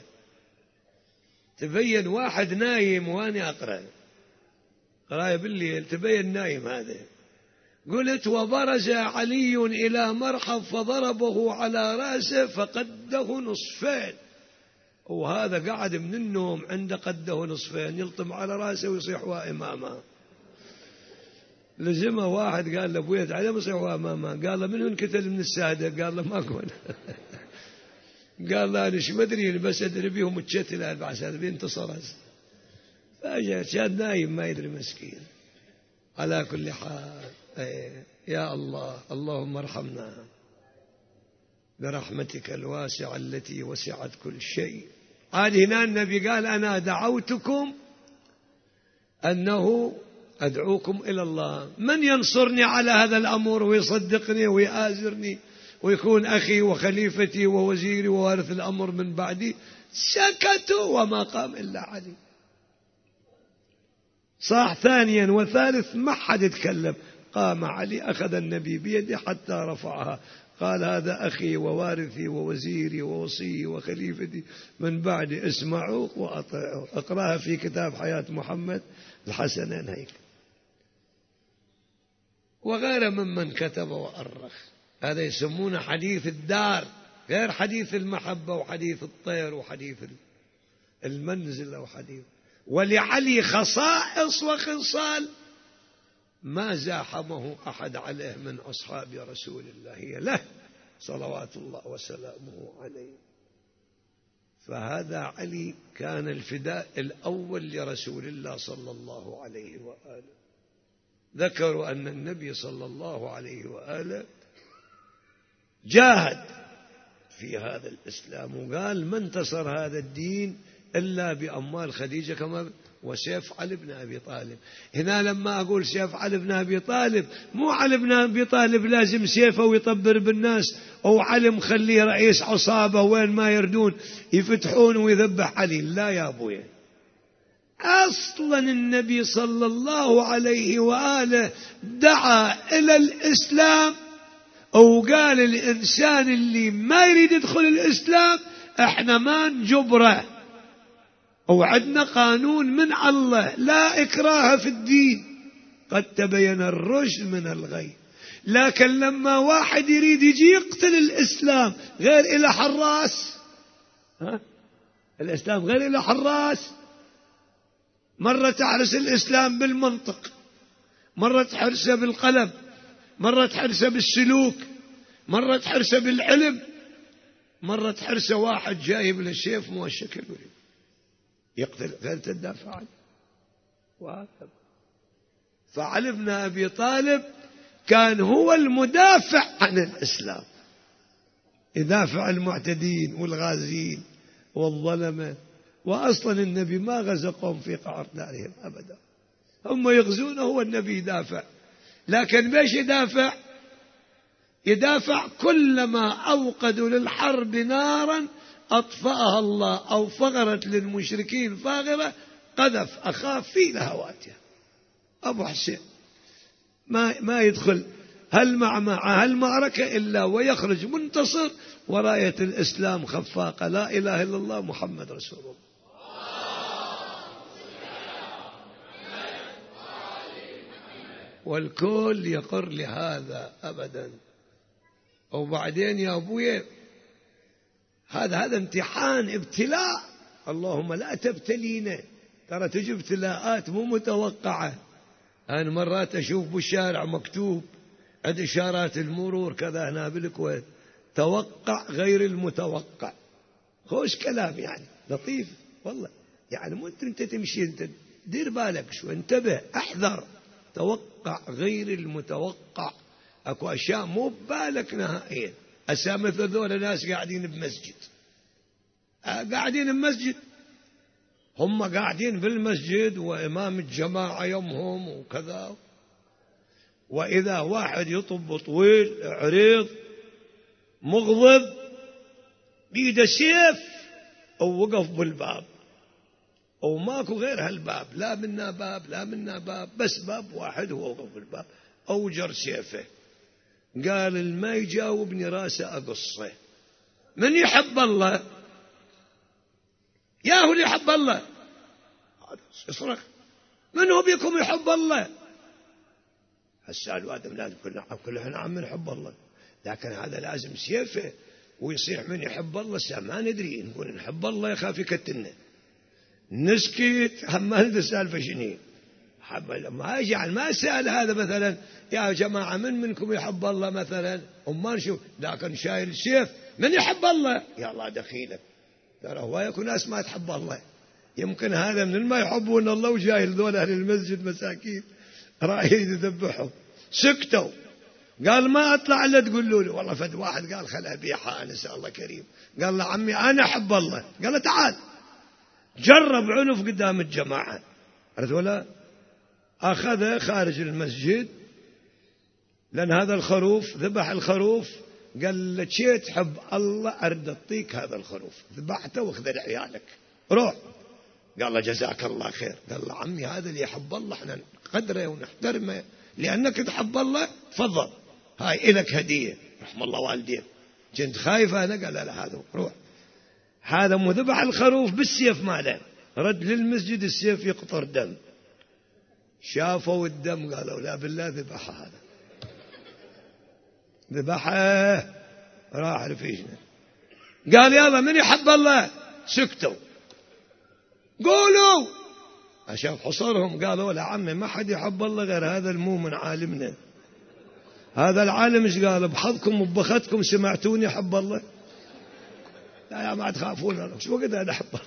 تبين واحد نايم وأنا أقرأ قراية بالليل، تبين نايم هذا. قلت وبرز علي إلى مرحب فضربه على رأسه فقده نصفين. وهذا قاعد من النوم عنده قده نصفين يلطم على رأسه ويصيح وإمامه. لزمه واحد قال له ابويا تعال يصيح وإمامه. قال له من انقتل من السادة؟ قال له ماكو. قال له أنا ايش مدري بس أدري بيهم الشتل أربع سنوات بينتصر. فأجا كان نايم ما يدري مسكين. على كل حال يا الله اللهم ارحمنا برحمتك الواسعة التي وسعت كل شيء. عاد هنا النبي قال أنا دعوتكم أنه أدعوكم إلى الله، من ينصرني على هذا الأمر ويصدقني ويآزرني ويكون أخي وخليفتي ووزيري ووارث الأمر من بعدي. سكتوا وما قام إلا علي. صاح ثانيا وثالث ما حد يتكلم، قام علي أخذ النبي بيدي حتى رفعها، قال هذا أخي ووارثي ووزيري ووصي وخليفتي من بعدي، اسمعوا وأطيعوا. اقرأها في كتاب حياة محمد الحسنين هيك، وغير ممن كتب وأرخ. هذا يسمونه حديث الدار، غير حديث المحبة وحديث الطير وحديث المنزل أو حديث. ولعلي خصائص وخصال ما زاحمه أحد عليه من أصحاب رسول الله، هي له صلوات الله وسلامه عليه. فهذا علي كان الفداء الأول لرسول الله صلى الله عليه وآله. ذكروا أن النبي صلى الله عليه وآله جاهد في هذا الإسلام، وقال ما انتصر هذا الدين إلا بأموال خديجة كما وسيف علي بن أبي طالب. هنا لما أقول سيف علي بن أبي طالب، مو علي بن أبي طالب لازم سيفه ويطبر بالناس، أو علي مخليه رئيس عصابة وين ما يردون يفتحون ويذبح علي. لا يا أبوي، أصلا النبي صلى الله عليه وآله دعا إلى الإسلام، أو قال الإنسان اللي ما يريد يدخل الإسلام احنا ما نجبره، وعدنا قانون من الله لا إكراه في الدين، قد تبين الرشد من الغي. لكن لما واحد يريد يجي يقتل الإسلام غير إلى حراس، ها؟ الإسلام غير إلى حراس. مرة تحرس الإسلام بالمنطق، مرة تحرسه بالقلم، مرة تحرسه بالسلوك، مرة تحرسه بالعلم، مرة تحرسه واحد جايب له سيف موشك الوريد يقتل غير تدافع عنه. وهكذا. فعلي بن أبي طالب كان هو المدافع عن الإسلام، يدافع المعتدين والغازين والظلمة. وأصلا النبي ما غزا قوم في قعر دارهم أبدا، هم يغزونه هو النبي يدافع. لكن بيش يدافع؟ يدافع كلما أوقدوا للحرب نارا أطفأها الله، أو فغرت للمشركين فاغرة قذف أخاف في لهواتها. أبو حسين ما ما يدخل هالمعمعة هالمعركة إلا ويخرج منتصر، وراية الإسلام خفاقة لا إله إلا الله محمد رسول الله. والكل يقر لهذا أبدا. وبعدين يا أبوي هذا هذا امتحان ابتلاء، اللهم لا تبتلينا. ترى تجي ابتلاءات مو متوقعة. أنا مرات أشوف بالشارع مكتوب عند إشارات المرور كذا هنا بالكويت توقع غير المتوقع. خوش كلام يعني لطيف والله، يعني مو أنت تمشي أنت دير بالك شو، انتبه احذر. توقع غير المتوقع، اكو اشياء مو ببالك نهائيا. هسه مثل ذول ناس قاعدين بمسجد، قاعدين بمسجد، هم قاعدين بالمسجد وامام الجماعه يمهم وكذا، واذا واحد يطب طويل عريض مغضب بيده سيف او وقف بالباب، أو ماكو غير هالباب، لا منا باب لا منا باب، بس باب واحد هو وقف بالباب، أوجر سيفه قال ما يجاوبني راسه أقصه. من يحب الله ياهو اللي يحب الله يصرخ من هو بيكم يحب الله؟ هسأل آدم لازم كلنا عم نحب الله، لكن هذا لازم سيفه ويصيح من يحب الله. ما ندري نقول نحب الله يخاف يكتلنا، نسكت هم ما ندري السالفة شنو. ما يعني ما سأل هذا مثلا يا جماعة من منكم يحب الله مثلا، وما نشوف، لكن شايل سيف من يحب الله يا الله دخيلك. ترى هو يكون ناس ما تحب الله، يمكن هذا من ما يحبون الله وجايل ذول أهل المسجد مساكين رايح يذبحهم. سكتوا، قال ما أطلع إلا تقولوا لي. والله فد واحد قال خل أبيحها أنا سأل الله كريم، قال له عمي أنا أحب الله، قال له تعال جرب عنف قدام الجماعة. عرفت ولا؟ أخذه خارج المسجد، لأن هذا الخروف ذبح الخروف قال له شي تحب الله أرد أعطيك هذا الخروف، ذبحته واخذ عيالك روح. قال له جزاك الله خير. قال له عمي هذا اللي يحب الله احنا نقدره ونحترمه لأنك تحب الله، تفضل هاي إلك هدية رحم الله والديك. كنت خايف أنا. قال لا هذا روح. هذا مذبح الخروف بالسيف ماله، رد للمسجد السيف يقطر دم. شافوا الدم قالوا لا بالله ذبحه، هذا ذبحه. راح رفيجنا قال يلا من يحب الله. سكتوا. قولوا. أشاف حصرهم قالوا لا عمي ما حد يحب الله غير هذا المؤمن عالمنا. هذا العالم ايش قال؟ بحظكم وبختكم سمعتوني يحب الله. لا يا ما تخافون شو وقت أنا أحب الله.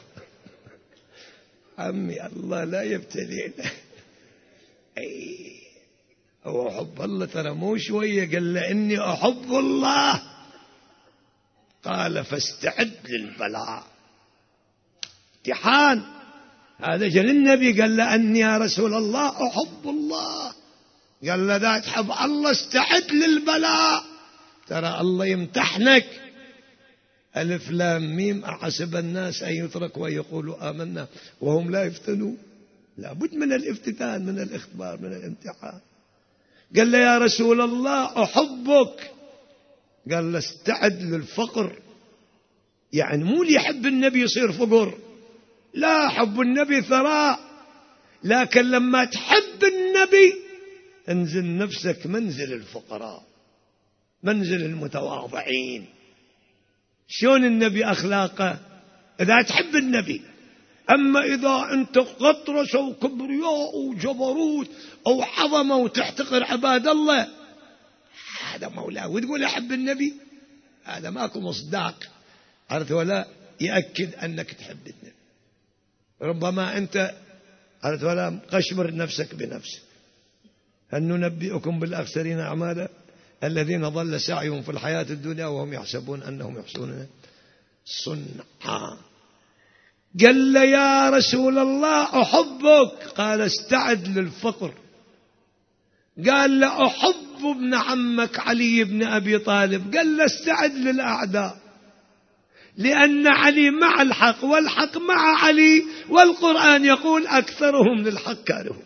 عمي الله لا يبتلينا. أي هو حب الله ترى مو شوية. قال له إني أحب الله. قال فاستعد للبلاء. امتحان. هذا جل النبي قال له أني يا رسول الله أحب الله. قال له ذا تحب الله استعد للبلاء، ترى الله يمتحنك. ألف لام ميم أحسب الناس أن يتركوا ويقولوا آمنا وهم لا يفتنون. لابد من الافتتان، من الاختبار، من الامتحان. قال له يا رسول الله أحبك. قال له استعد للفقر. يعني مو اللي يحب النبي يصير فقر، لا، حب النبي ثراء. لكن لما تحب النبي انزل نفسك منزل الفقراء، منزل المتواضعين. شلون النبي أخلاقه؟ إذا تحب النبي. أما إذا أنت غطرس وكبرياء وجبروت أو عظمة وتحتقر عباد الله، هذا مولاه وتقول أحب النبي، هذا ماكو مصداق. عرفت ولا؟ يأكد أنك تحب النبي. ربما أنت عرفت ولا قشمر نفسك بنفسك. هل ننبئكم بالأخسرين أعمالا الذين ضل سعيهم في الحياة الدنيا وهم يحسبون أنهم يحسنون صنعا. قال له يا رسول الله أحبك. قال استعد للفقر. قال له أحب ابن عمك علي بن أبي طالب. قال له استعد للأعداء، لأن علي مع الحق والحق مع علي، والقرآن يقول أكثرهم للحق كارهون.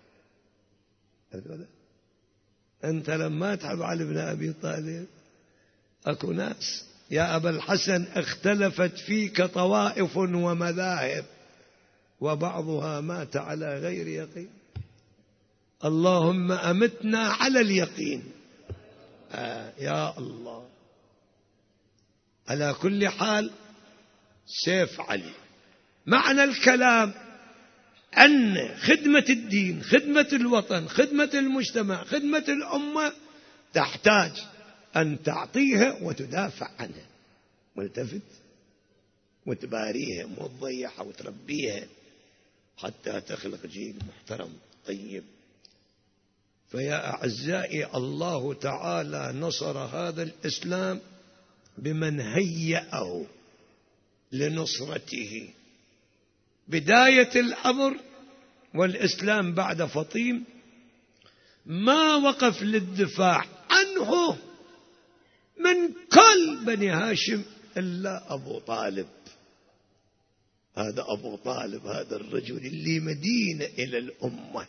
أنت لما تحب علي بن أبي طالب أكو ناس يا أبا الحسن اختلفت فيك طوائف ومذاهب وبعضها مات على غير يقين. اللهم أمتنا على اليقين. آه يا الله. على كل حال سيف علي. معنى الكلام أن خدمة الدين، خدمة الوطن، خدمة المجتمع، خدمة الأمة تحتاج أن تعطيها وتدافع عنها، ملتفت وتباريها وتضيعها وتربيها حتى تخلق جيل محترم طيب. فيا أعزائي الله تعالى نصر هذا الإسلام بمن هيأه لنصرته. بداية الأمر والإسلام بعد فطيم ما وقف للدفاع عنه من كل بني هاشم إلا أبو طالب. هذا أبو طالب، هذا الرجل اللي مدينة إلى الأمة.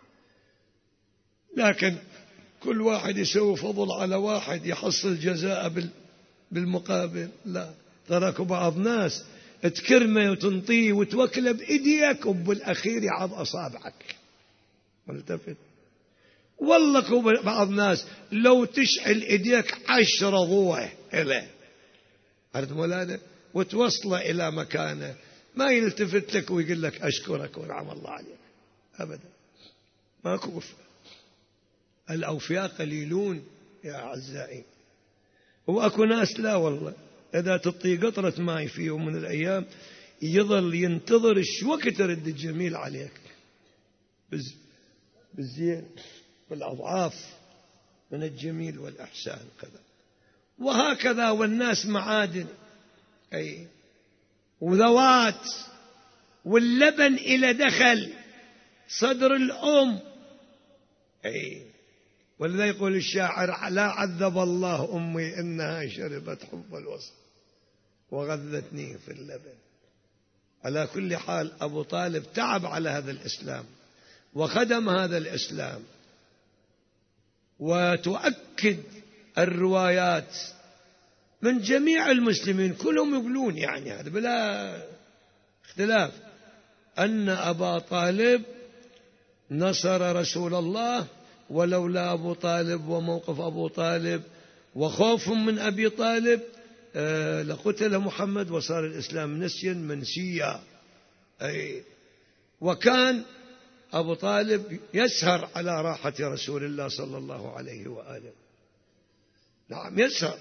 لكن كل واحد يسوي فضل على واحد يحصل جزاء بالمقابل. لا، تراك بعض ناس تكرمه وتنطيه وتوكله بإيديك وبالأخير يعض أصابعك. ملتفت. والله بعض ناس لو تشعل إيديك عشرة ضوء إليه، عرفت مولانا، وتوصله إلى مكانه ما يلتفت لك ويقول لك أشكرك ونعم الله عليك أبدا. ماكو وفاء. الأوفياء قليلون يا أعزائي. وأكو ناس لا والله إذا تطي قطرة ماء في يوم من الأيام يظل ينتظر شوك ترد الجميل عليك بالزين والأضعاف من الجميل والإحسان كذا. وهكذا والناس معادن أي وذوات، واللبن إلى دخل صدر الأم أي ولذا يقول الشاعر: لا عذب الله أمي إنها شربت حب الوصل وغذتني في اللبن. على كل حال أبو طالب تعب على هذا الإسلام وخدم هذا الإسلام، وتؤكد الروايات من جميع المسلمين كلهم يقولون يعني هذا بلا اختلاف أن أبا طالب نصر رسول الله، ولولا أبو طالب وموقف أبو طالب وخوف من أبي طالب آه لقتل محمد وصار الإسلام نسيا منسيا. أي وكان أبو طالب يسهر على راحة رسول الله صلى الله عليه وآله. نعم يسهر،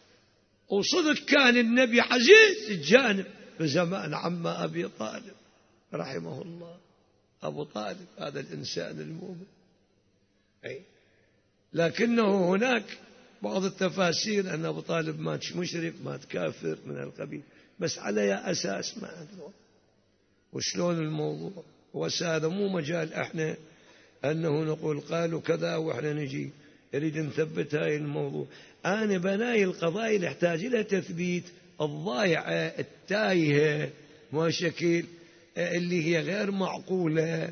وصدق كان النبي عزيز الجانب بزمان عم أبي طالب رحمه الله. أبو طالب هذا الإنسان المؤمن. أي لكنه هناك بعض التفاسير أن أبو طالب مات مشرك، مات كافر من القبيل، بس على أي أساس ما أدري وشلون الموضوع. وهذا مو مجال احنا أنه نقول قالوا كذا وإحنا نجي نريد نثبت هاي الموضوع. أنا بناي القضايا اللي يحتاج لها تثبيت، الضايعة التايهة ما شكل اللي هي غير معقولة،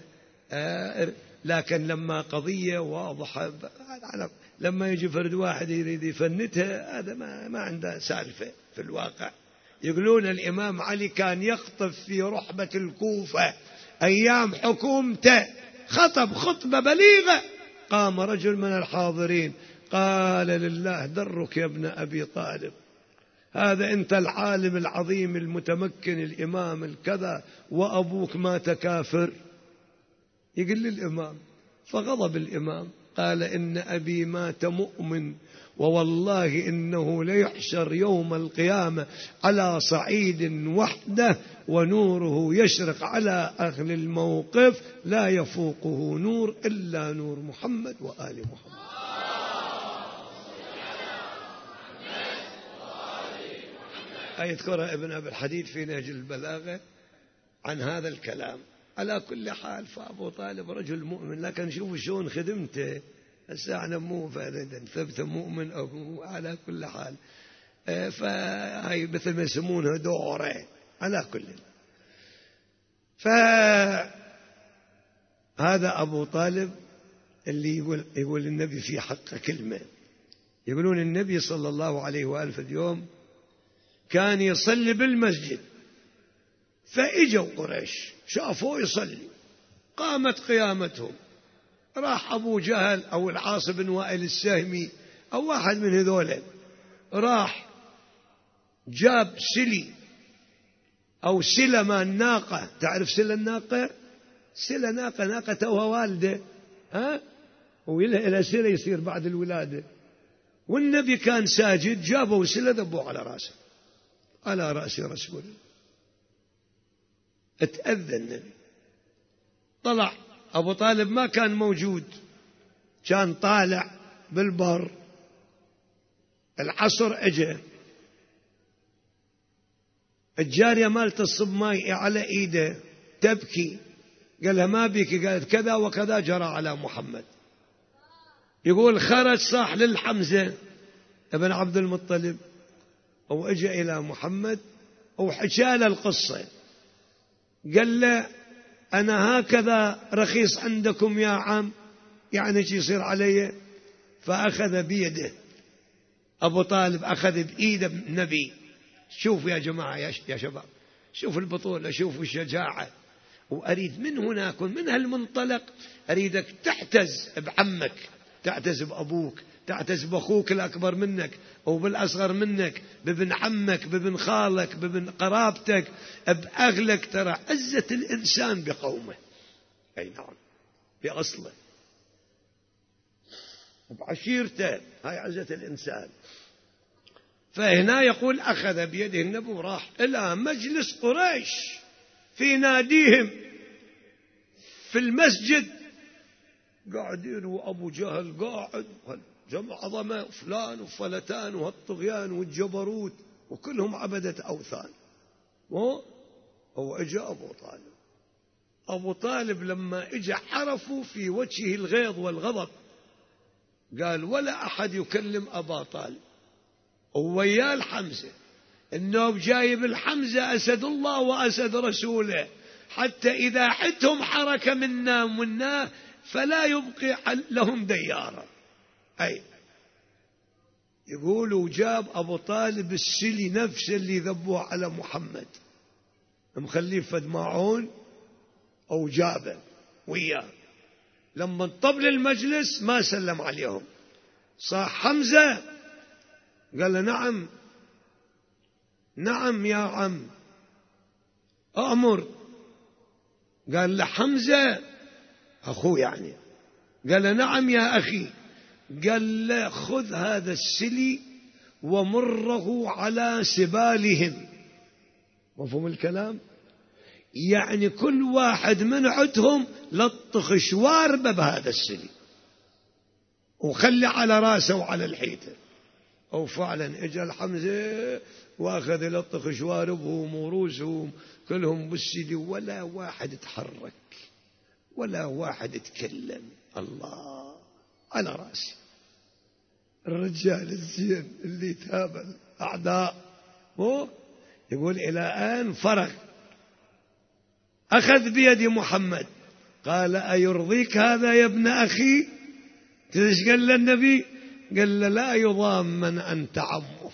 لكن لما قضية واضحة لما يجي فرد واحد يريد يفنتها هذا ما, ما عنده سالفة في الواقع. يقولون الإمام علي كان يخطب في رحبة الكوفة أيام حكومته، خطب خطبة بليغة، قام رجل من الحاضرين قال: لله درك يا ابن أبي طالب، هذا أنت العالم العظيم المتمكن الإمام الكذا وأبوك مات كافر. يقول للإمام، فغضب الإمام قال: إن أبي مات مؤمن، ووالله إنه ليحشر يوم القيامة على صعيد وحده ونوره يشرق على أهل الموقف لا يفوقه نور إلا نور محمد وآل محمد. يذكرها ابن أبي الحديد في نهج البلاغة عن هذا الكلام. على كل حال فأبو طالب رجل مؤمن، لكن شوفوا شلون خدمته. هسه احنا مو فردا ثبت مؤمن أو على كل حال، فهي مثل ما يسمونها دوره. على كل فهذا أبو طالب اللي يقول يقول النبي في حق كلمة. يقولون النبي صلى الله عليه وآله في اليوم كان يصلي بالمسجد، فإجوا قريش شافوه يصلي، قامت قيامتهم. راح أبو جهل أو العاص بن وائل السهمي أو واحد من هذول، راح جاب سلي أو سلة الناقة. تعرف سلة الناقة؟ سلة ناقة، ناقة توها والده، ها، وإلى سلة يصير بعد الولادة. والنبي كان ساجد، جابوا سلة ذبوه على رأسه، على رأس رسول الله. اتأذى النبي، طلع أبو طالب ما كان موجود، كان طالع بالبر. العصر اجى، الجارية مالت الصب ماي على ايده تبكي، قالها ما بيك؟ قالت كذا وكذا جرى على محمد. يقول خرج صاح للحمزة ابن عبد المطلب أو اجى إلى محمد أو حكى له القصة، قال له: أنا هكذا رخيص عندكم يا عم، يعني شي يصير علي؟ فأخذ بيده أبو طالب، أخذ بإيده النبي. شوفوا يا جماعة يا شباب، شوفوا البطولة، شوفوا الشجاعة. وأريد من هناك من هالمنطلق أريدك تعتز بعمك، تعتز بأبوك، تعتز بأخوك الأكبر منك أو بالأصغر منك، بابن عمك، بابن خالك، بابن قرابتك، بأهلك. ترى عزة الإنسان بقومه، أي نعم، بأصله وبعشيرته، هاي عزة الإنسان. فهنا يقول أخذ بيده النبي وراح إلى مجلس قريش في ناديهم في المسجد، قاعدين وأبو جهل قاعد، جمع عظمة، وفلان وفلتان وهالطغيان والجبروت، وكلهم عبدة أوثان. هو اجى أبو طالب. أبو طالب لما اجى عرفوا في وجهه الغيظ والغضب، قال ولا أحد يكلم أبا طالب ووياه الحمزة، النوب جايب الحمزة أسد الله وأسد رسوله، حتى إذا حتهم حركة منا ومنا فلا يبقي لهم ديارا. أي يقولوا جاب أبو طالب السلي نفسه اللي ذبوه على محمد، مخليه فد ماعون أو جابه وياه، لما انطبل المجلس ما سلم عليهم، صاح حمزة قال له نعم نعم يا عم أأمر. قال له حمزة أخوه يعني، قال له نعم يا أخي. قال له خذ هذا السلي ومره على سبالهم. مفهوم الكلام؟ يعني كل واحد من عدهم لطخ شواربه بهذا السلي وخلي على راسه وعلى الحيطة. وفعلا اجى الحمزة واخذ يلطخ شواربهم ورؤوسهم كلهم بالسلي، ولا واحد تحرك ولا واحد تكلم. الله على راسي الرجال الزين اللي تابع الأعداء. مو يقول إلى آن فرغ، أخذ بيد محمد قال أيرضيك هذا يا ابن أخي؟ ايش قال له النبي؟ قال له لا يضام من أنت عمه،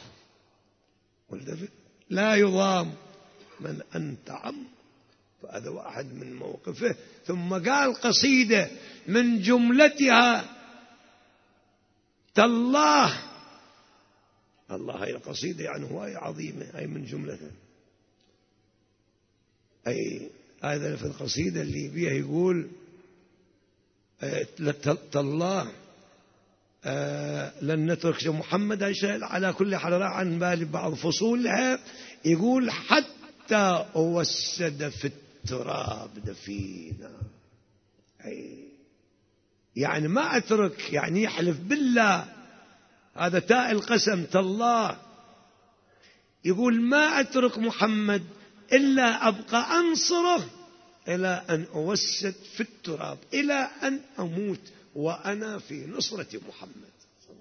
لا يضام من أنت عمه. فهذا واحد من موقفه. ثم قال قصيدة من جملتها تالله. الله هاي القصيدة يعني هواية عظيمة، هاي من جملتها. أي هذا في القصيدة اللي بيها يقول تالله لن نترك محمد. على كل حال راح عن بالي بعض فصولها، يقول حتى أوسد في التراب دفينا. أي يعني ما أترك، يعني يحلف بالله، هذا تاء القسم تالله. يقول ما أترك محمد إلا أبقى أنصره إلى أن أوسد في التراب، إلى أن أموت وأنا في نصرة محمد.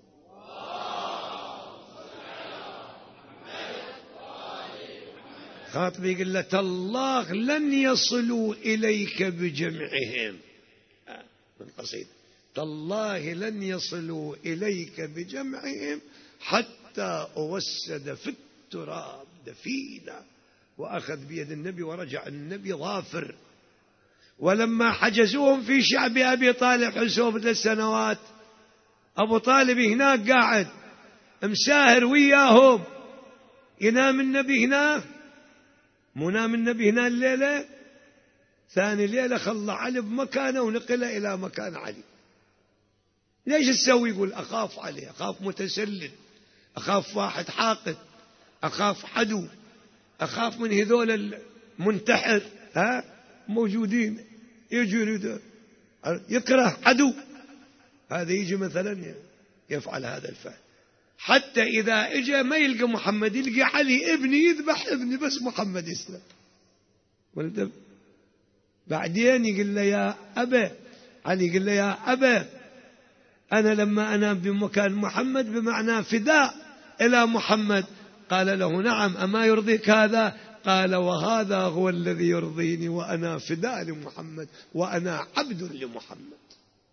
خاطب يقول له تالله لن يصلوا إليك بجمعهم. من قصيدة تالله لن يصلوا إليك بجمعهم حتى أوسد في التراب دفينا. وأخذ بيد النبي ورجع النبي ظافر. ولما حجزوهم في شعب أبي طالب حسوب ثلاث سنوات، أبو طالب هناك قاعد مساهر وياهم، ينام النبي هنا، مو نام النبي هنا الليلة، ثاني ليلة خلى علي بمكانه ونقله إلى مكان علي. ليش تسوي؟ يقول أخاف عليه، أخاف متسلل، أخاف واحد حاقد، أخاف عدو، أخاف من هذول المنتحر ها موجودين يجي يريد يكره عدو، هذا يجي مثلا يفعل هذا الفعل. حتى إذا إجا ما يلقى محمد، يلقى علي ابني يذبح ابني بس محمد يسلم. بعدين يقول له يا أبا، علي يقول له يا أبا أنا لما أنام بمكان محمد بمعنى فداء إلى محمد. قال له نعم أما يرضيك هذا؟ قال وهذا هو الذي يرضيني، وأنا فداء لمحمد وأنا عبد لمحمد.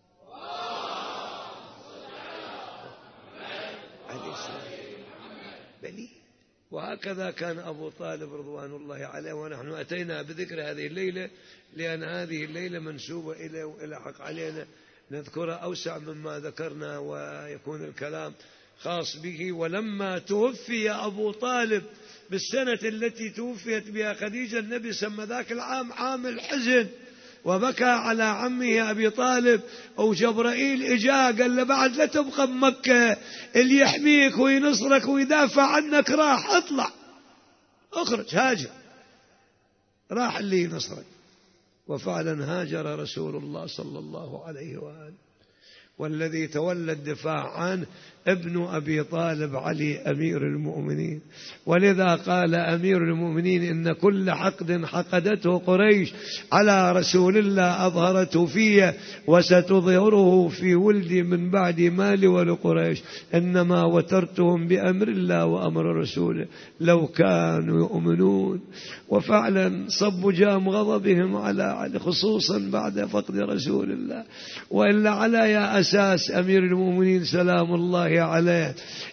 بلي. وهكذا كان أبو طالب رضوان الله عليه. ونحن أتينا بذكر هذه الليلة لأن هذه الليلة منسوبة إليه وإلى حق علينا نذكرها أوسع مما ذكرنا ويكون الكلام خاص به. ولما توفي أبو طالب بالسنة التي توفيت بها خديجة، النبي سمى ذاك العام عام الحزن، وبكى على عمه أبي طالب. وجبرائيل إجا قال له بعد لا تبقى بمكة، اللي يحميك وينصرك ويدافع عنك راح، اطلع اخرج هاجر. راح اللي ينصرك. وفعلا هاجر رسول الله صلى الله عليه وآله، والذي تولى الدفاع عنه ابن أبي طالب علي أمير المؤمنين. ولذا قال أمير المؤمنين إن كل حقد حقدته قريش على رسول الله أظهرته فيه وستظهره في ولدي من بعد مالي ولقريش، إنما وترتهم بأمر الله وأمر رسوله لو كانوا يؤمنون. وفعلا صب جام غضبهم على علي خصوصا بعد فقد رسول الله. وإلا على يا أساس أمير المؤمنين سلام الله عليه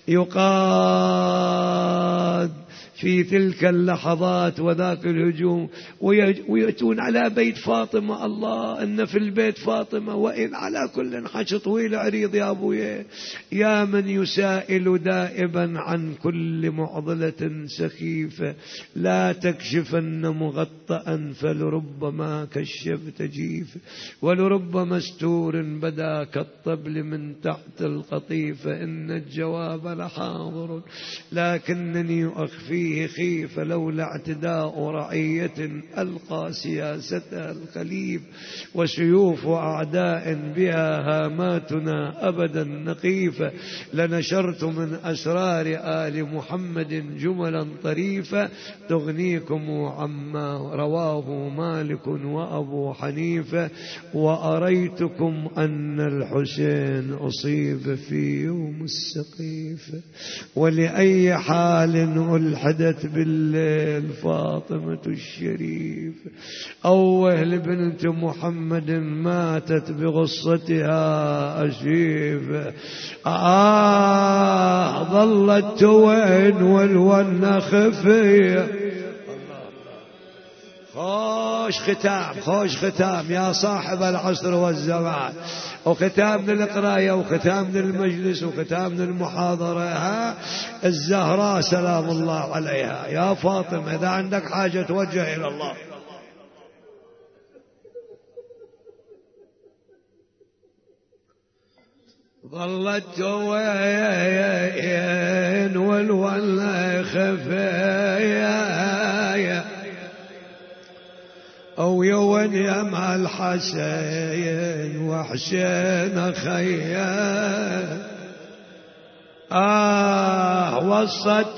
يقاد في تلك اللحظات وذاك الهجوم ويأتون على بيت فاطمة. الله إن في البيت فاطمة. وإن على كل حج طويل عريض يا أبويا، يا من يسائل دائبا عن كل معضلة سخيفة لا تكشفن مغطأ فلربما كشفت جيف ولرب مستور بدا كالطبل من تحت القطيفة. إن الجواب لحاضر لكنني أخفيه خيف لولا اعتداء رعية ألقى سياستها الخليف وسيوف أعداء بها هاماتنا أبدا نقيفة. لنشرت من أسرار آل محمد جملا طريفة تغنيكم عما رواه مالك وأبو حنيفة. وأريتكم أن الحسين أصيب في يوم السقيفة ولأي حال ألحد بالليل فاطمة الشريف. أوه لبنت محمد ماتت بغصتها أشيفة. آه ظلت توين والون خفية. خوش ختام خوش ختام يا صاحب العصر والزمان، وختام للقراية وختام للمجلس وختام للمحاضرة. ها الزهراء سلام الله عليها. يا فاطمة إذا عندك حاجة توجه إلى الله. ظلت وين والولا خفايا أو يوان يا مع الحسين وحسين خيا. آه وصلت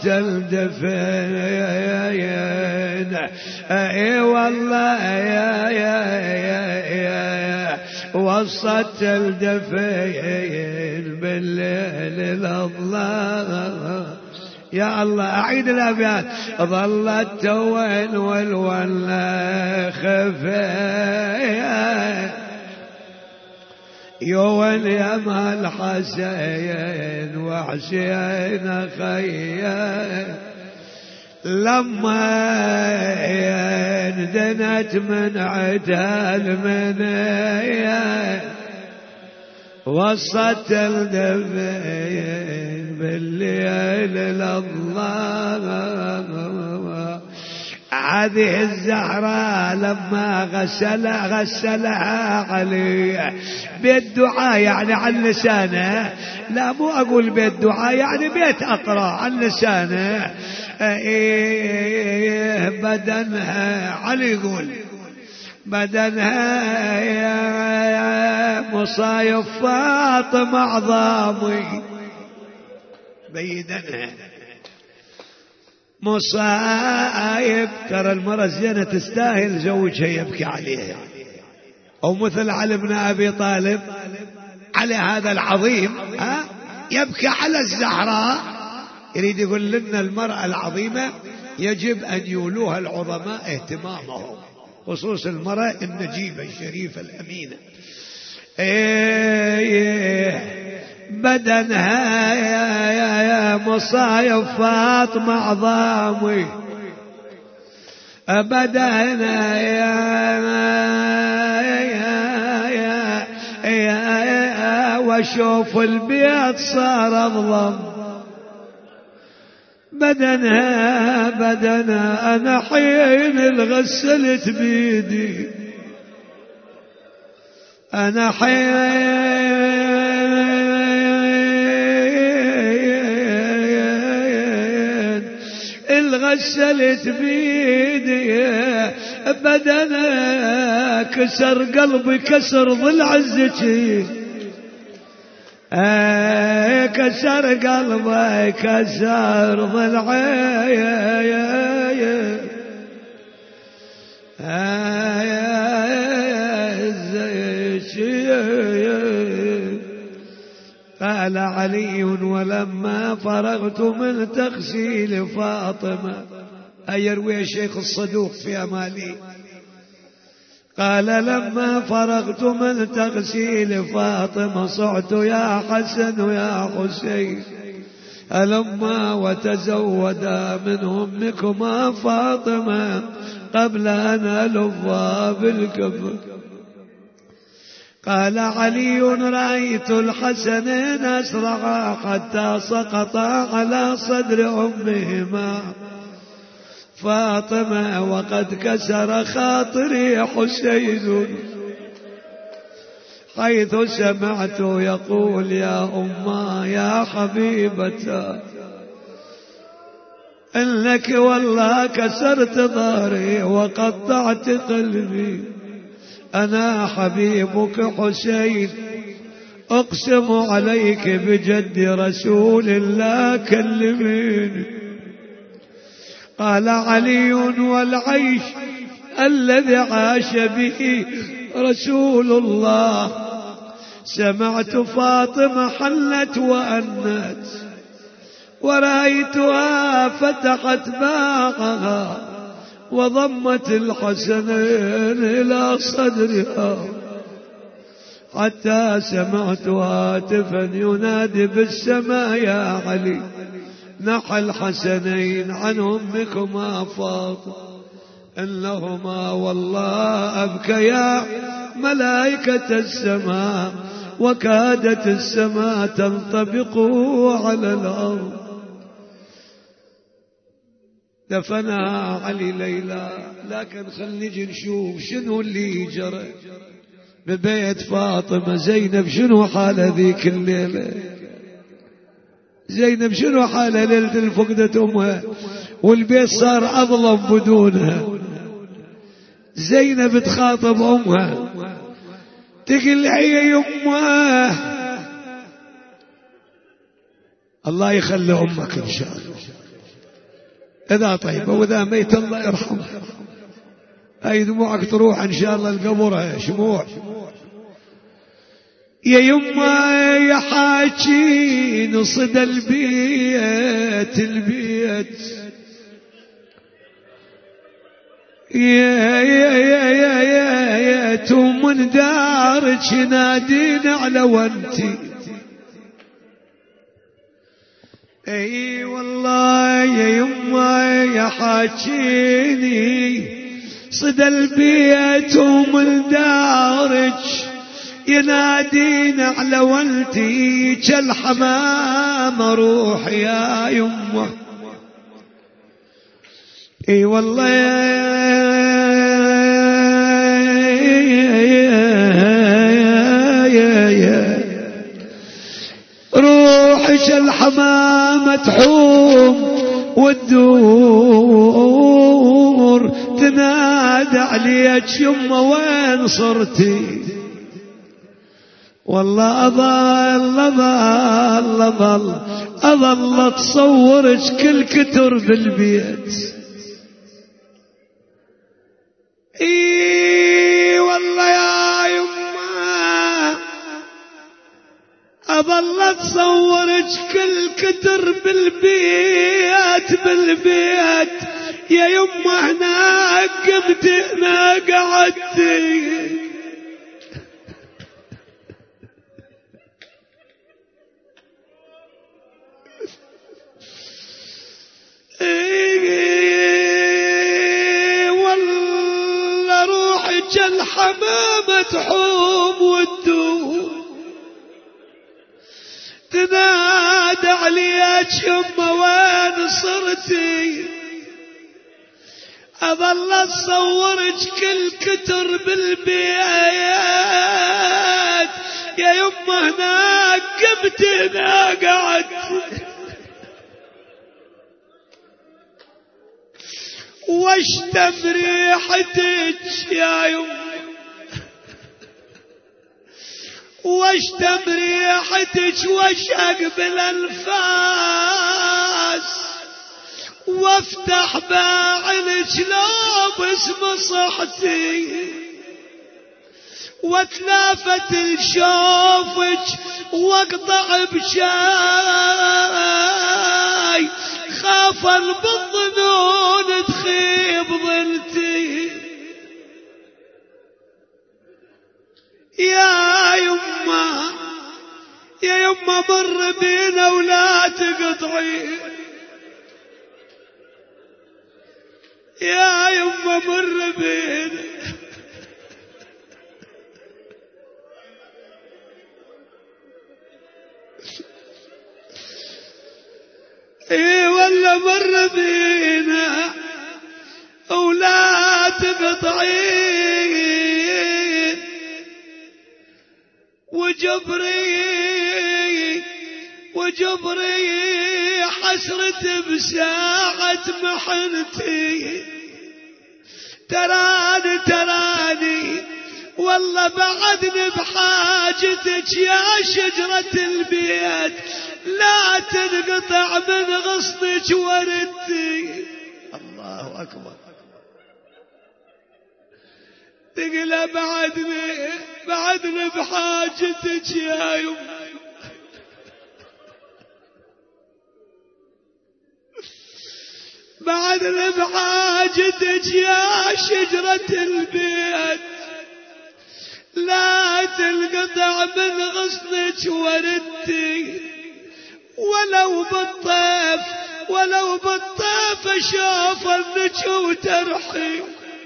الدفين اي والله يا يا يا وصلت الدفين بالليل الأظلام. يا الله أعيد الأبيات. ظلت توين والولا خفايا يوان يا مال حسين وحسين خيا. لما دنت من عتال منيا وصلت الدفين بالليل الأظلام. هذه الزهراء لما غسلها غسلها علي بالدعاء يعني عن لسانه. لا مو أقول بالدعاء يعني بيت أقرأ عن لسانه. إيه بدنها علي يقول بدنها يا مصايف فاطمة عظامي بيدنها مصايب. ترى المرأة الزينة تستاهل زوجها يبكي عليها. أو مثل علي بن أبي طالب على هذا العظيم ها يبكي على الزهراء. يريد يقول لنا المرأة العظيمة يجب أن يولوها العظماء اهتمامهم، خصوص المرأة النجيبة الشريفة الأمينة. إيه بدنها يا يا يا مصايب فاطمة عظامي بدنها يا يا يا يا يا واشوف البيت صار أظلم. بدنها بدنها أنا حين الغسلت بيدي أنا حين الغسلت بيدي بدنا كسر قلبي كسر ضلع الزكي. كسر قلبي كسر ضلعي قال علي ولما فرغت من تغسيل فاطمة، أيروي الشيخ الصدوق في أمالي، قال لما فرغت من تغسيل فاطمة صعت يا حسن ويا حسين هلما وتزودا من أمكما فاطمة قبل أن ألفا بالكفر. قال علي رأيت الحسنين أسرعا حتى سقطا على صدر أمهما فاطمة وقد كسر خاطري حسين، حيث سمعت يقول يا أما يا حبيبتا إنك والله كسرت ظهري وقطعت قلبي، أنا حبيبك حسين أقسم عليك بجد رسول الله كلميني. قال علي والعيش الذي عاش به رسول الله سمعت فاطمة حلت وأنت ورأيتها فتحت باغها وضمت الحسنين إلى صدرها حتى سمعت هاتفا ينادي بالسماء يا علي نحى الحسنين عن أمكما فاطمة إنهما والله أبكيا ملائكة السماء وكادت السماء تنطبق على الأرض. دفنها علي ليلى، لكن خل نجي نشوف شنو اللي جرى ببيت فاطمة. زينب شنو حالة ذيك الليلة؟ زينب شنو حالة ليلة الفقدة أمها والبيت صار أظلم بدونها؟ زينب تخاطب أمها تقول يا يمه الله يخلي أمك إن شاء الله إذا طيبة وإذا ميت الله يرحمها. هاي دموعك تروح إن شاء الله القبر شموع. يا يما يا حاجين صدى البيت البيت يا يا يا يا يا يا تومن دارك نادين على وانتي. اي والله يا يما يا حاجيني صدى البيت ومن دارك ينادين على ولتي كالحمام روح يا يمه. اي والله يا يا يا روحش الحمام تحوم والدور تنادى عليك يمه وين صرتي. والله أظل أظل أظل أظل أتصورك كل كتر بالبيت. إي والله يا يما أظل أتصورك كل كتر بالبيت بالبيت يا يما هناك قمت هنا قعدتي. إيه والله روحك الحمامة تحوم والدور تنادى عليك يما وين صرتي. أظل أتصورك كل كتر بالبيت يا يما هناك قمت هنا قعدت. واشتم ريحتك يا يم واشتم ريحتك واشق بالانفاس وافتح باعنك لو باسم صحتي واتلافت لشوفك واقطع بشاي خافا بالظنون تخيب ظلتي يا يما يا يما مر بينا ولا تقطعي يا يما مر بينا اي والله مر بينا ولا تقطعين وجبري وجبري حسرة بساعة محنتي تراني تراني والله بعدني بحاجتك يا شجرة البيت لا تنقطع من غصنك وردتي الله أكبر تقول بعدني بعدني بحاجتك يا يم بعدني بحاجتك يا شجرة البيت لا تنقطع من غصنك وردتي ولو بالطيف ولو بالطيف اشوف انك وترحي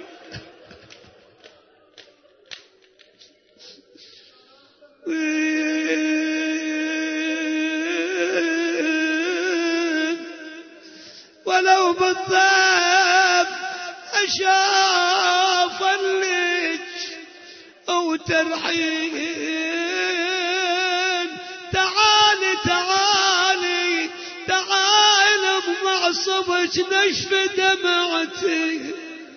ولو بالطيف اشوف انك وترحين تعالي تعالي تعالي بمعصبك نشف دمعتي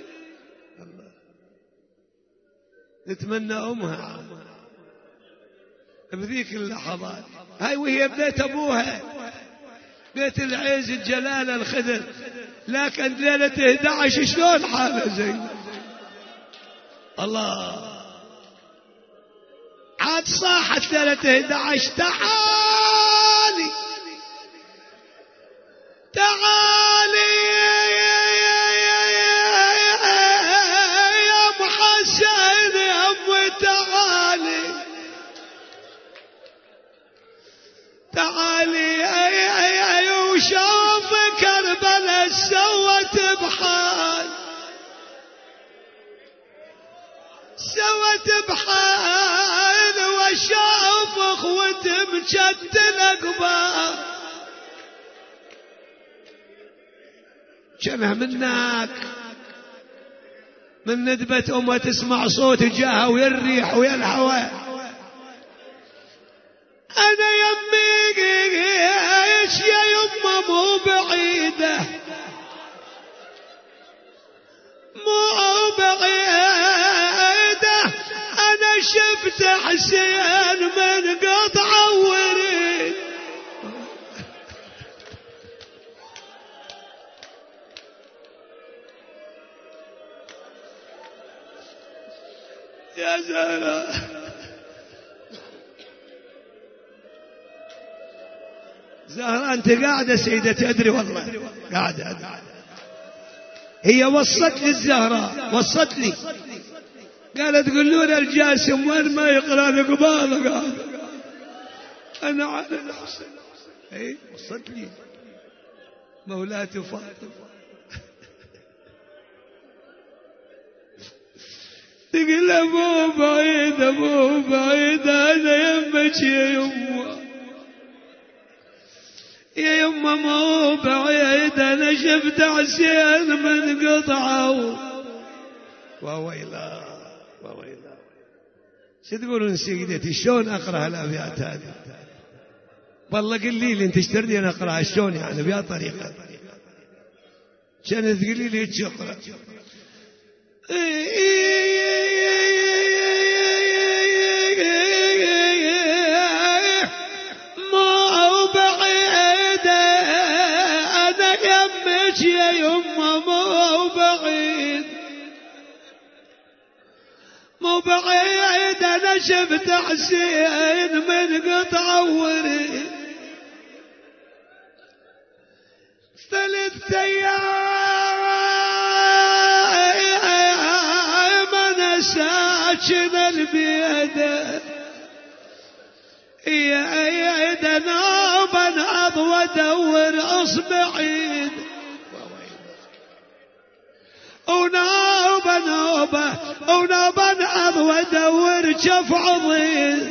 نتمنى أمها بذيك اللحظات هاي وهي ببيت أبوها بيت العز الجلال الخدر لكن ليلة إحدى عشر شلون حالة زين الله عاد صاحت ليلة إحدى عشر تعالي تعالي يا محسن يا أمي تعالي تعالي وشوف كربلاء سوت بحال سوت بحال وشوف اخوتي مجدل اقبال شنه منك من ندبة امه تسمع صوت جاها ويا الريح ويا الهواء انا يمي ايش يا يمه مو بعيده مو بعيده انا شفت حسين من قطعه وريد يا زهراء زهراء انت قاعدة سيدة تدري والله قاعدة هي وصت لي الزهراء وصت لي قالت تقولون الجاسم وين ما يقرأ لقباله قال انا على الحسن اي وصت لي مولاتي فاطمة تقول مو بعيد مو بعيد انا يمك يا يمه يا يمه مو بعيد انا شفت حسين من قطعه وويلا وويلا شو تقولون سيدتي شلون اقرا الابيات هذه والله قل لي انت اشترني انا اقراها شلون يعني بيا طريقه كانت تقولي لي اقرا يما مو بعيد مو بعيد أنا شفت حسين من قطع وريد ثلاث أيام أنا ساكن البيدة يا عيد نوبة نعض وادور اصبعين ونوبة نوبة ونوبة نعض وادور جف عضيد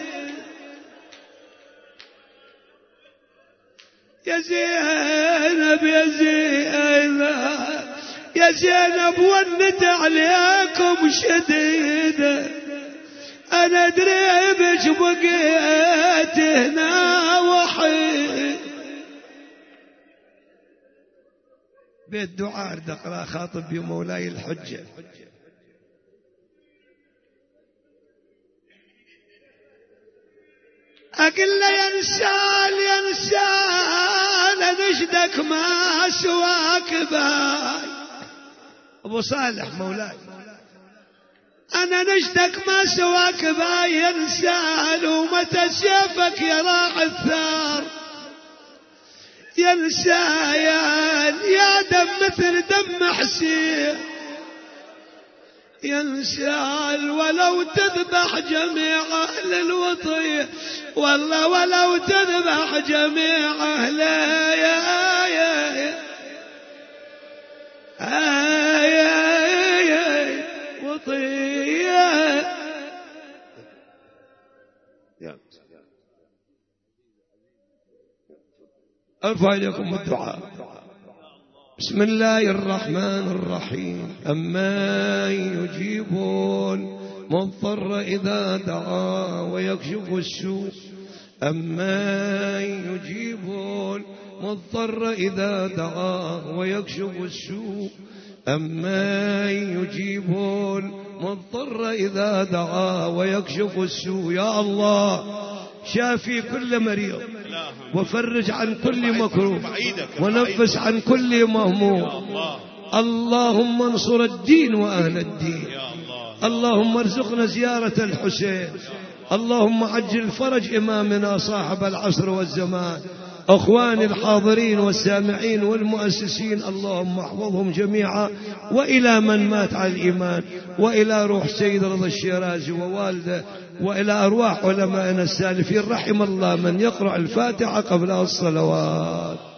يا زينب يا زينب يا زينب ونت عليكم شديدة أنا أدري بش بقيت هنا وحيد بيت دعاء دقرا خاطب بمولاي الحجة أقل له يا نسال يا نسال نشدك ما سواك باي أبو صالح مولاي أنا نشتك ما سواك باي ينسال ومتى سيفك يا راح الثار ينسال يا دم مثل دم حسين ينسال ولو تذبح جميع أهل الوطية والله ولو تذبح جميع أهل يا يا يا يا وطية أرفع إليكم الدعاء. بسم الله الرحمن الرحيم. أما يجيبون مضطر إذا دعا ويكشف السوء أما يجيبون مضطر إذا دعا ويكشف السوء أما يجيبون مضطر إذا دعا ويكشف السوء. يا الله شافي كل مريض وفرج عن كل مكروه ونفس عن كل مهموم. اللهم انصر الدين وأهل الدين. اللهم ارزقنا زيارة الحسين. اللهم عجل فرج إمامنا صاحب العصر والزمان. أخواني الحاضرين والسامعين والمؤسسين اللهم احفظهم جميعا، وإلى من مات على الإيمان، وإلى روح سيد رضا الشيرازي ووالده، وإلى أرواح علمائنا السالفين. رحم الله من يقرأ الفاتحة قبل الصلوات.